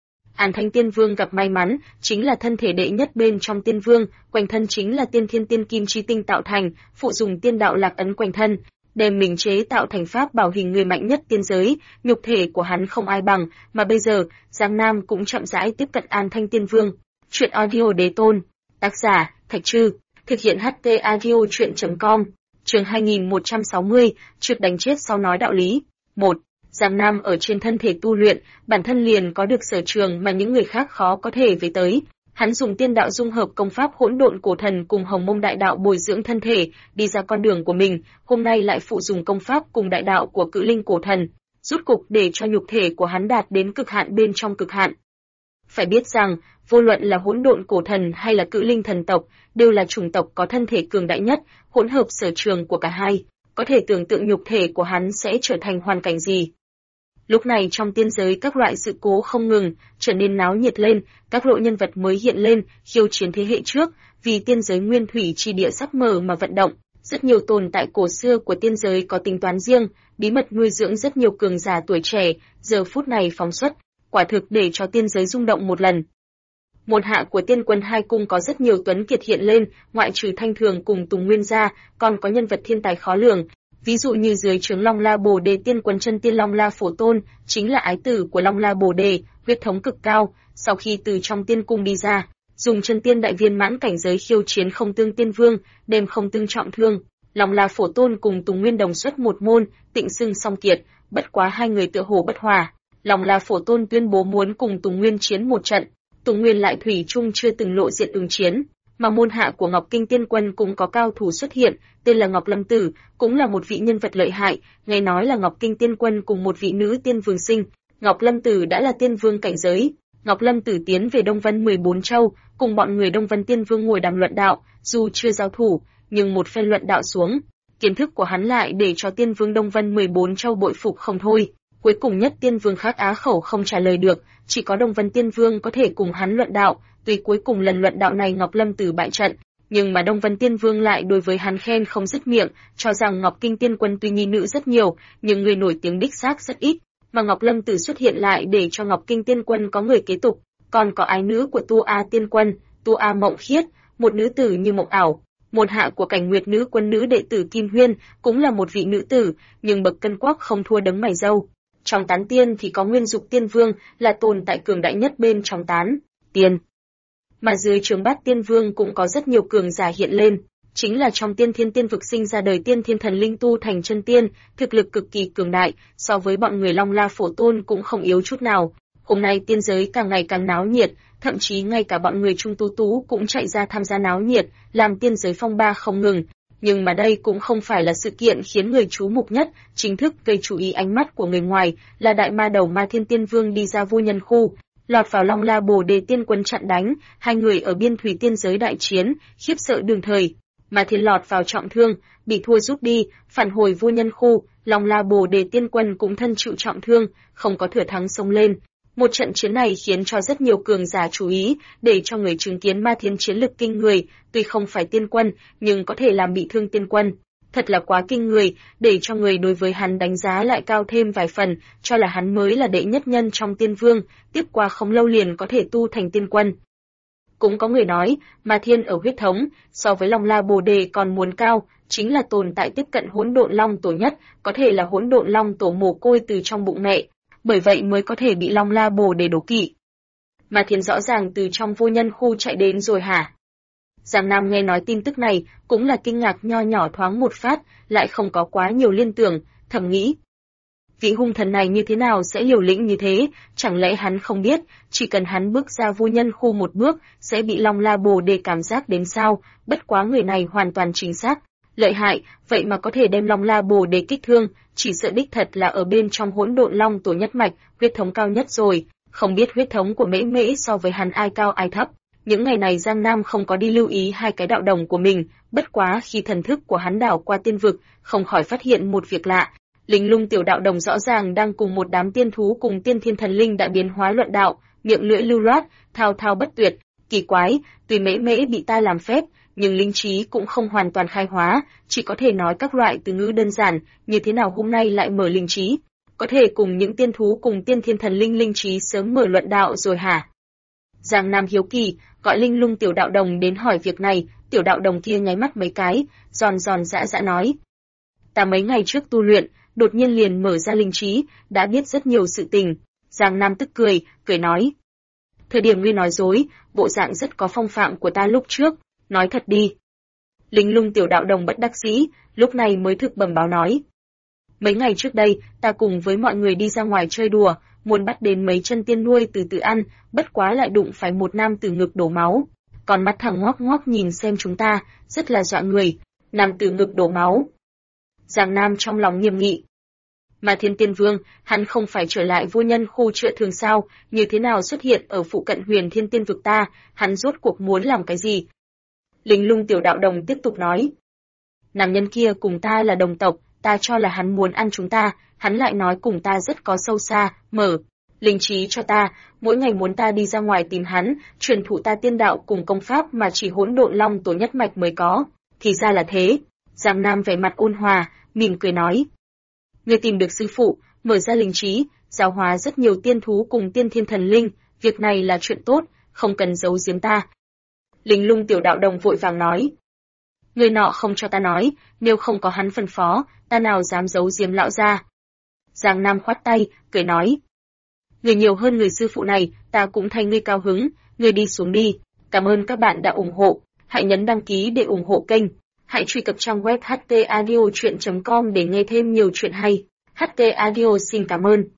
[SPEAKER 1] An Thanh Tiên Vương gặp may mắn, chính là thân thể đệ nhất bên trong Tiên Vương, quanh thân chính là tiên thiên tiên kim chi tinh tạo thành, phụ dùng tiên đạo lạc ấn quanh thân, đem mình chế tạo thành pháp bảo hình người mạnh nhất tiên giới, nhục thể của hắn không ai bằng, mà bây giờ, Giang Nam cũng chậm rãi tiếp cận An Thanh Tiên Vương. Chuyện audio đế tôn, tác giả, Thạch Trư, thực hiện HT audio chuyện.com, chương 2160, trước đánh chết sau nói đạo lý. 1. Giang Nam ở trên thân thể tu luyện, bản thân liền có được sở trường mà những người khác khó có thể với tới. Hắn dùng tiên đạo dung hợp công pháp hỗn độn cổ thần cùng Hồng Mông đại đạo bồi dưỡng thân thể, đi ra con đường của mình, hôm nay lại phụ dùng công pháp cùng đại đạo của Cự Linh cổ thần, rút cục để cho nhục thể của hắn đạt đến cực hạn bên trong cực hạn. Phải biết rằng, vô luận là hỗn độn cổ thần hay là Cự Linh thần tộc, đều là chủng tộc có thân thể cường đại nhất, hỗn hợp sở trường của cả hai, có thể tưởng tượng nhục thể của hắn sẽ trở thành hoàn cảnh gì. Lúc này trong tiên giới các loại sự cố không ngừng, trở nên náo nhiệt lên, các lộ nhân vật mới hiện lên, khiêu chiến thế hệ trước, vì tiên giới Nguyên Thủy chi địa sắp mở mà vận động. Rất nhiều tồn tại cổ xưa của tiên giới có tính toán riêng, bí mật nuôi dưỡng rất nhiều cường giả tuổi trẻ, giờ phút này phóng xuất, quả thực để cho tiên giới rung động một lần. Môn hạ của Tiên Quân hai cung có rất nhiều tuấn kiệt hiện lên, ngoại trừ Thanh Thường cùng Tùng Nguyên ra, còn có nhân vật thiên tài khó lường. Ví dụ như dưới trướng Long La Bồ Đề Tiên Quân chân tiên Long La Phổ Tôn, chính là ái tử của Long La Bồ Đề, huyết thống cực cao, sau khi từ trong tiên cung đi ra, dùng chân tiên đại viên mãn cảnh giới khiêu chiến Không Tương Tiên Vương, đem Không Tương trọng thương. Long La Phổ Tôn cùng Tùng Nguyên đồng xuất một môn, tịnh xưng song kiệt, bất quá hai người tựa hồ bất hòa. Long La Phổ Tôn tuyên bố muốn cùng Tùng Nguyên chiến một trận, Tùng Nguyên lại thủy chung chưa từng lộ diện ứng chiến. Mà môn hạ của Ngọc Kinh Tiên Quân cũng có cao thủ xuất hiện, tên là Ngọc Lâm Tử, cũng là một vị nhân vật lợi hại, nghe nói là Ngọc Kinh Tiên Quân cùng một vị nữ tiên vương sinh. Ngọc Lâm Tử đã là tiên vương cảnh giới. Ngọc Lâm Tử tiến về Đông Vân 14 châu, cùng bọn người Đông Vân Tiên Vương ngồi đàm luận đạo, dù chưa giao thủ, nhưng một phen luận đạo xuống, kiến thức của hắn lại để cho Tiên Vương Đông Vân 14 châu bội phục không thôi. Cuối cùng nhất Tiên Vương khác á khẩu không trả lời được, chỉ có Đông Vân Tiên Vương có thể cùng hắn luận đạo. Tuy cuối cùng lần luận đạo này Ngọc Lâm Tử bại trận, nhưng mà Đông Vân Tiên Vương lại đối với hắn khen không dứt miệng, cho rằng Ngọc Kinh Tiên Quân tuy nhi nữ rất nhiều, nhưng người nổi tiếng đích xác rất ít, mà Ngọc Lâm Tử xuất hiện lại để cho Ngọc Kinh Tiên Quân có người kế tục, còn có ái nữ của Tu A Tiên Quân, Tu A Mộng Khiết, một nữ tử như mộng ảo. Môn hạ của Cảnh Nguyệt Nữ Quân nữ đệ tử Kim Huyên cũng là một vị nữ tử, nhưng bậc cân quắc không thua đấng mày râu. Trong tán tiên thì có Nguyên Dục Tiên Vương là tồn tại cường đại nhất bên trong tán tiên. Mà dưới trướng Bát Tiên Vương cũng có rất nhiều cường giả hiện lên, chính là trong Tiên Thiên Tiên vực sinh ra đời Tiên Thiên Thần Linh tu thành chân tiên, thực lực cực kỳ cường đại, so với bọn người Long La Phổ Tôn cũng không yếu chút nào. Hôm nay tiên giới càng ngày càng náo nhiệt, thậm chí ngay cả bọn người Trung Tú Tú cũng chạy ra tham gia náo nhiệt, làm tiên giới phong ba không ngừng. Nhưng mà đây cũng không phải là sự kiện khiến người chú mục nhất, chính thức gây chú ý ánh mắt của người ngoài là đại ma đầu Ma Thiên Tiên Vương đi ra vô nhân khu, lọt vào Long La Bồ Đề Tiên quân chặn đánh, hai người ở biên thủy tiên giới đại chiến, khiếp sợ đường thời. Ma Thiên lọt vào trọng thương, bị thua rút đi, phản hồi vô nhân khu, Long La Bồ Đề Tiên quân cũng thân chịu trọng thương, không có thừa thắng xông lên. Một trận chiến này khiến cho rất nhiều cường giả chú ý, để cho người chứng kiến Ma Thiên chiến lực kinh người, tuy không phải tiên quân, nhưng có thể làm bị thương tiên quân. Thật là quá kinh người, để cho người đối với hắn đánh giá lại cao thêm vài phần, cho là hắn mới là đệ nhất nhân trong tiên vương, tiếp qua không lâu liền có thể tu thành tiên quân. Cũng có người nói, Ma Thiên ở huyết thống, so với Long La Bồ Đề còn muốn cao, chính là tồn tại tiếp cận hỗn độn long tổ nhất, có thể là hỗn độn long tổ mồ côi từ trong bụng mẹ, bởi vậy mới có thể bị Long La Bồ Đề đố kỵ. Ma Thiên rõ ràng từ trong vô nhân khu chạy đến rồi hả? Giang Nam nghe nói tin tức này, cũng là kinh ngạc nho nhỏ thoáng một phát, lại không có quá nhiều liên tưởng, thầm nghĩ. Vị hung thần này như thế nào sẽ liều lĩnh như thế, chẳng lẽ hắn không biết, chỉ cần hắn bước ra vô nhân khu một bước, sẽ bị Long La Bồ Đề cảm giác đến sao, bất quá người này hoàn toàn chính xác. Lợi hại, vậy mà có thể đem Long La Bồ Đề kích thương, chỉ sợ đích thật là ở bên trong hỗn độn long tổ nhất mạch, huyết thống cao nhất rồi, không biết huyết thống của Mễ Mễ so với hắn ai cao ai thấp. Những ngày này Giang Nam không có đi lưu ý hai cái đạo đồng của mình, bất quá khi thần thức của hắn đảo qua tiên vực, không khỏi phát hiện một việc lạ. Linh Lung tiểu đạo đồng rõ ràng đang cùng một đám tiên thú cùng tiên thiên thần linh đại biến hóa luận đạo, miệng lưỡi lưu loát, thao thao bất tuyệt. Kỳ quái, tuy Mễ Mễ bị ta làm phép, nhưng linh trí cũng không hoàn toàn khai hóa, chỉ có thể nói các loại từ ngữ đơn giản, như thế nào hôm nay lại mở linh trí? Có thể cùng những tiên thú cùng tiên thiên thần linh linh trí sớm mở luận đạo rồi hả? Giang Nam hiếu kỳ, gọi Linh Lung tiểu đạo đồng đến hỏi việc này, tiểu đạo đồng kia nháy mắt mấy cái, giòn giòn dã dã nói. Ta mấy ngày trước tu luyện, đột nhiên liền mở ra linh trí, đã biết rất nhiều sự tình. Giang Nam tức cười, cười nói. Thời điểm ngươi nói dối, bộ dạng rất có phong phạm của ta lúc trước, nói thật đi. Linh Lung tiểu đạo đồng bất đắc dĩ, lúc này mới thực bẩm báo nói. Mấy ngày trước đây, ta cùng với mọi người đi ra ngoài chơi đùa, muốn bắt đến mấy chân tiên nuôi từ từ ăn, bất quá lại đụng phải một nam tử ngực đổ máu. Còn mắt thẳng ngoác ngoác nhìn xem chúng ta, rất là dọa người, nam tử ngực đổ máu. Giang Nam trong lòng nghiêm nghị. Mà Thiên Tiên Vương, hắn không phải trở lại vô nhân khu chữa thường sao, như thế nào xuất hiện ở phụ cận Huyền Thiên Tiên vực ta, hắn rốt cuộc muốn làm cái gì? Linh Lung tiểu đạo đồng tiếp tục nói. Nam nhân kia cùng ta là đồng tộc, ta cho là hắn muốn ăn chúng ta, hắn lại nói cùng ta rất có sâu xa, mở linh trí cho ta, mỗi ngày muốn ta đi ra ngoài tìm hắn, truyền thụ ta tiên đạo cùng công pháp mà chỉ hỗn độn long tổ nhất mạch mới có. Thì ra là thế. Giang Nam vẻ mặt ôn hòa, mỉm cười nói. Ngươi tìm được sư phụ, mở ra linh trí, giáo hóa rất nhiều tiên thú cùng tiên thiên thần linh, việc này là chuyện tốt, không cần giấu giếm ta. Linh Lung tiểu đạo đồng vội vàng nói. Người nọ không cho ta nói, nếu không có hắn phân phó, ta nào dám giấu giếm lão gia. Giang Nam khoát tay, cười nói. Người nhiều hơn người sư phụ này, ta cũng thay ngươi cao hứng, ngươi đi xuống đi. Cảm ơn các bạn đã ủng hộ, hãy nhấn đăng ký để ủng hộ kênh. Hãy truy cập trang web htaudio.com để nghe thêm nhiều chuyện hay. HT Audio xin cảm ơn.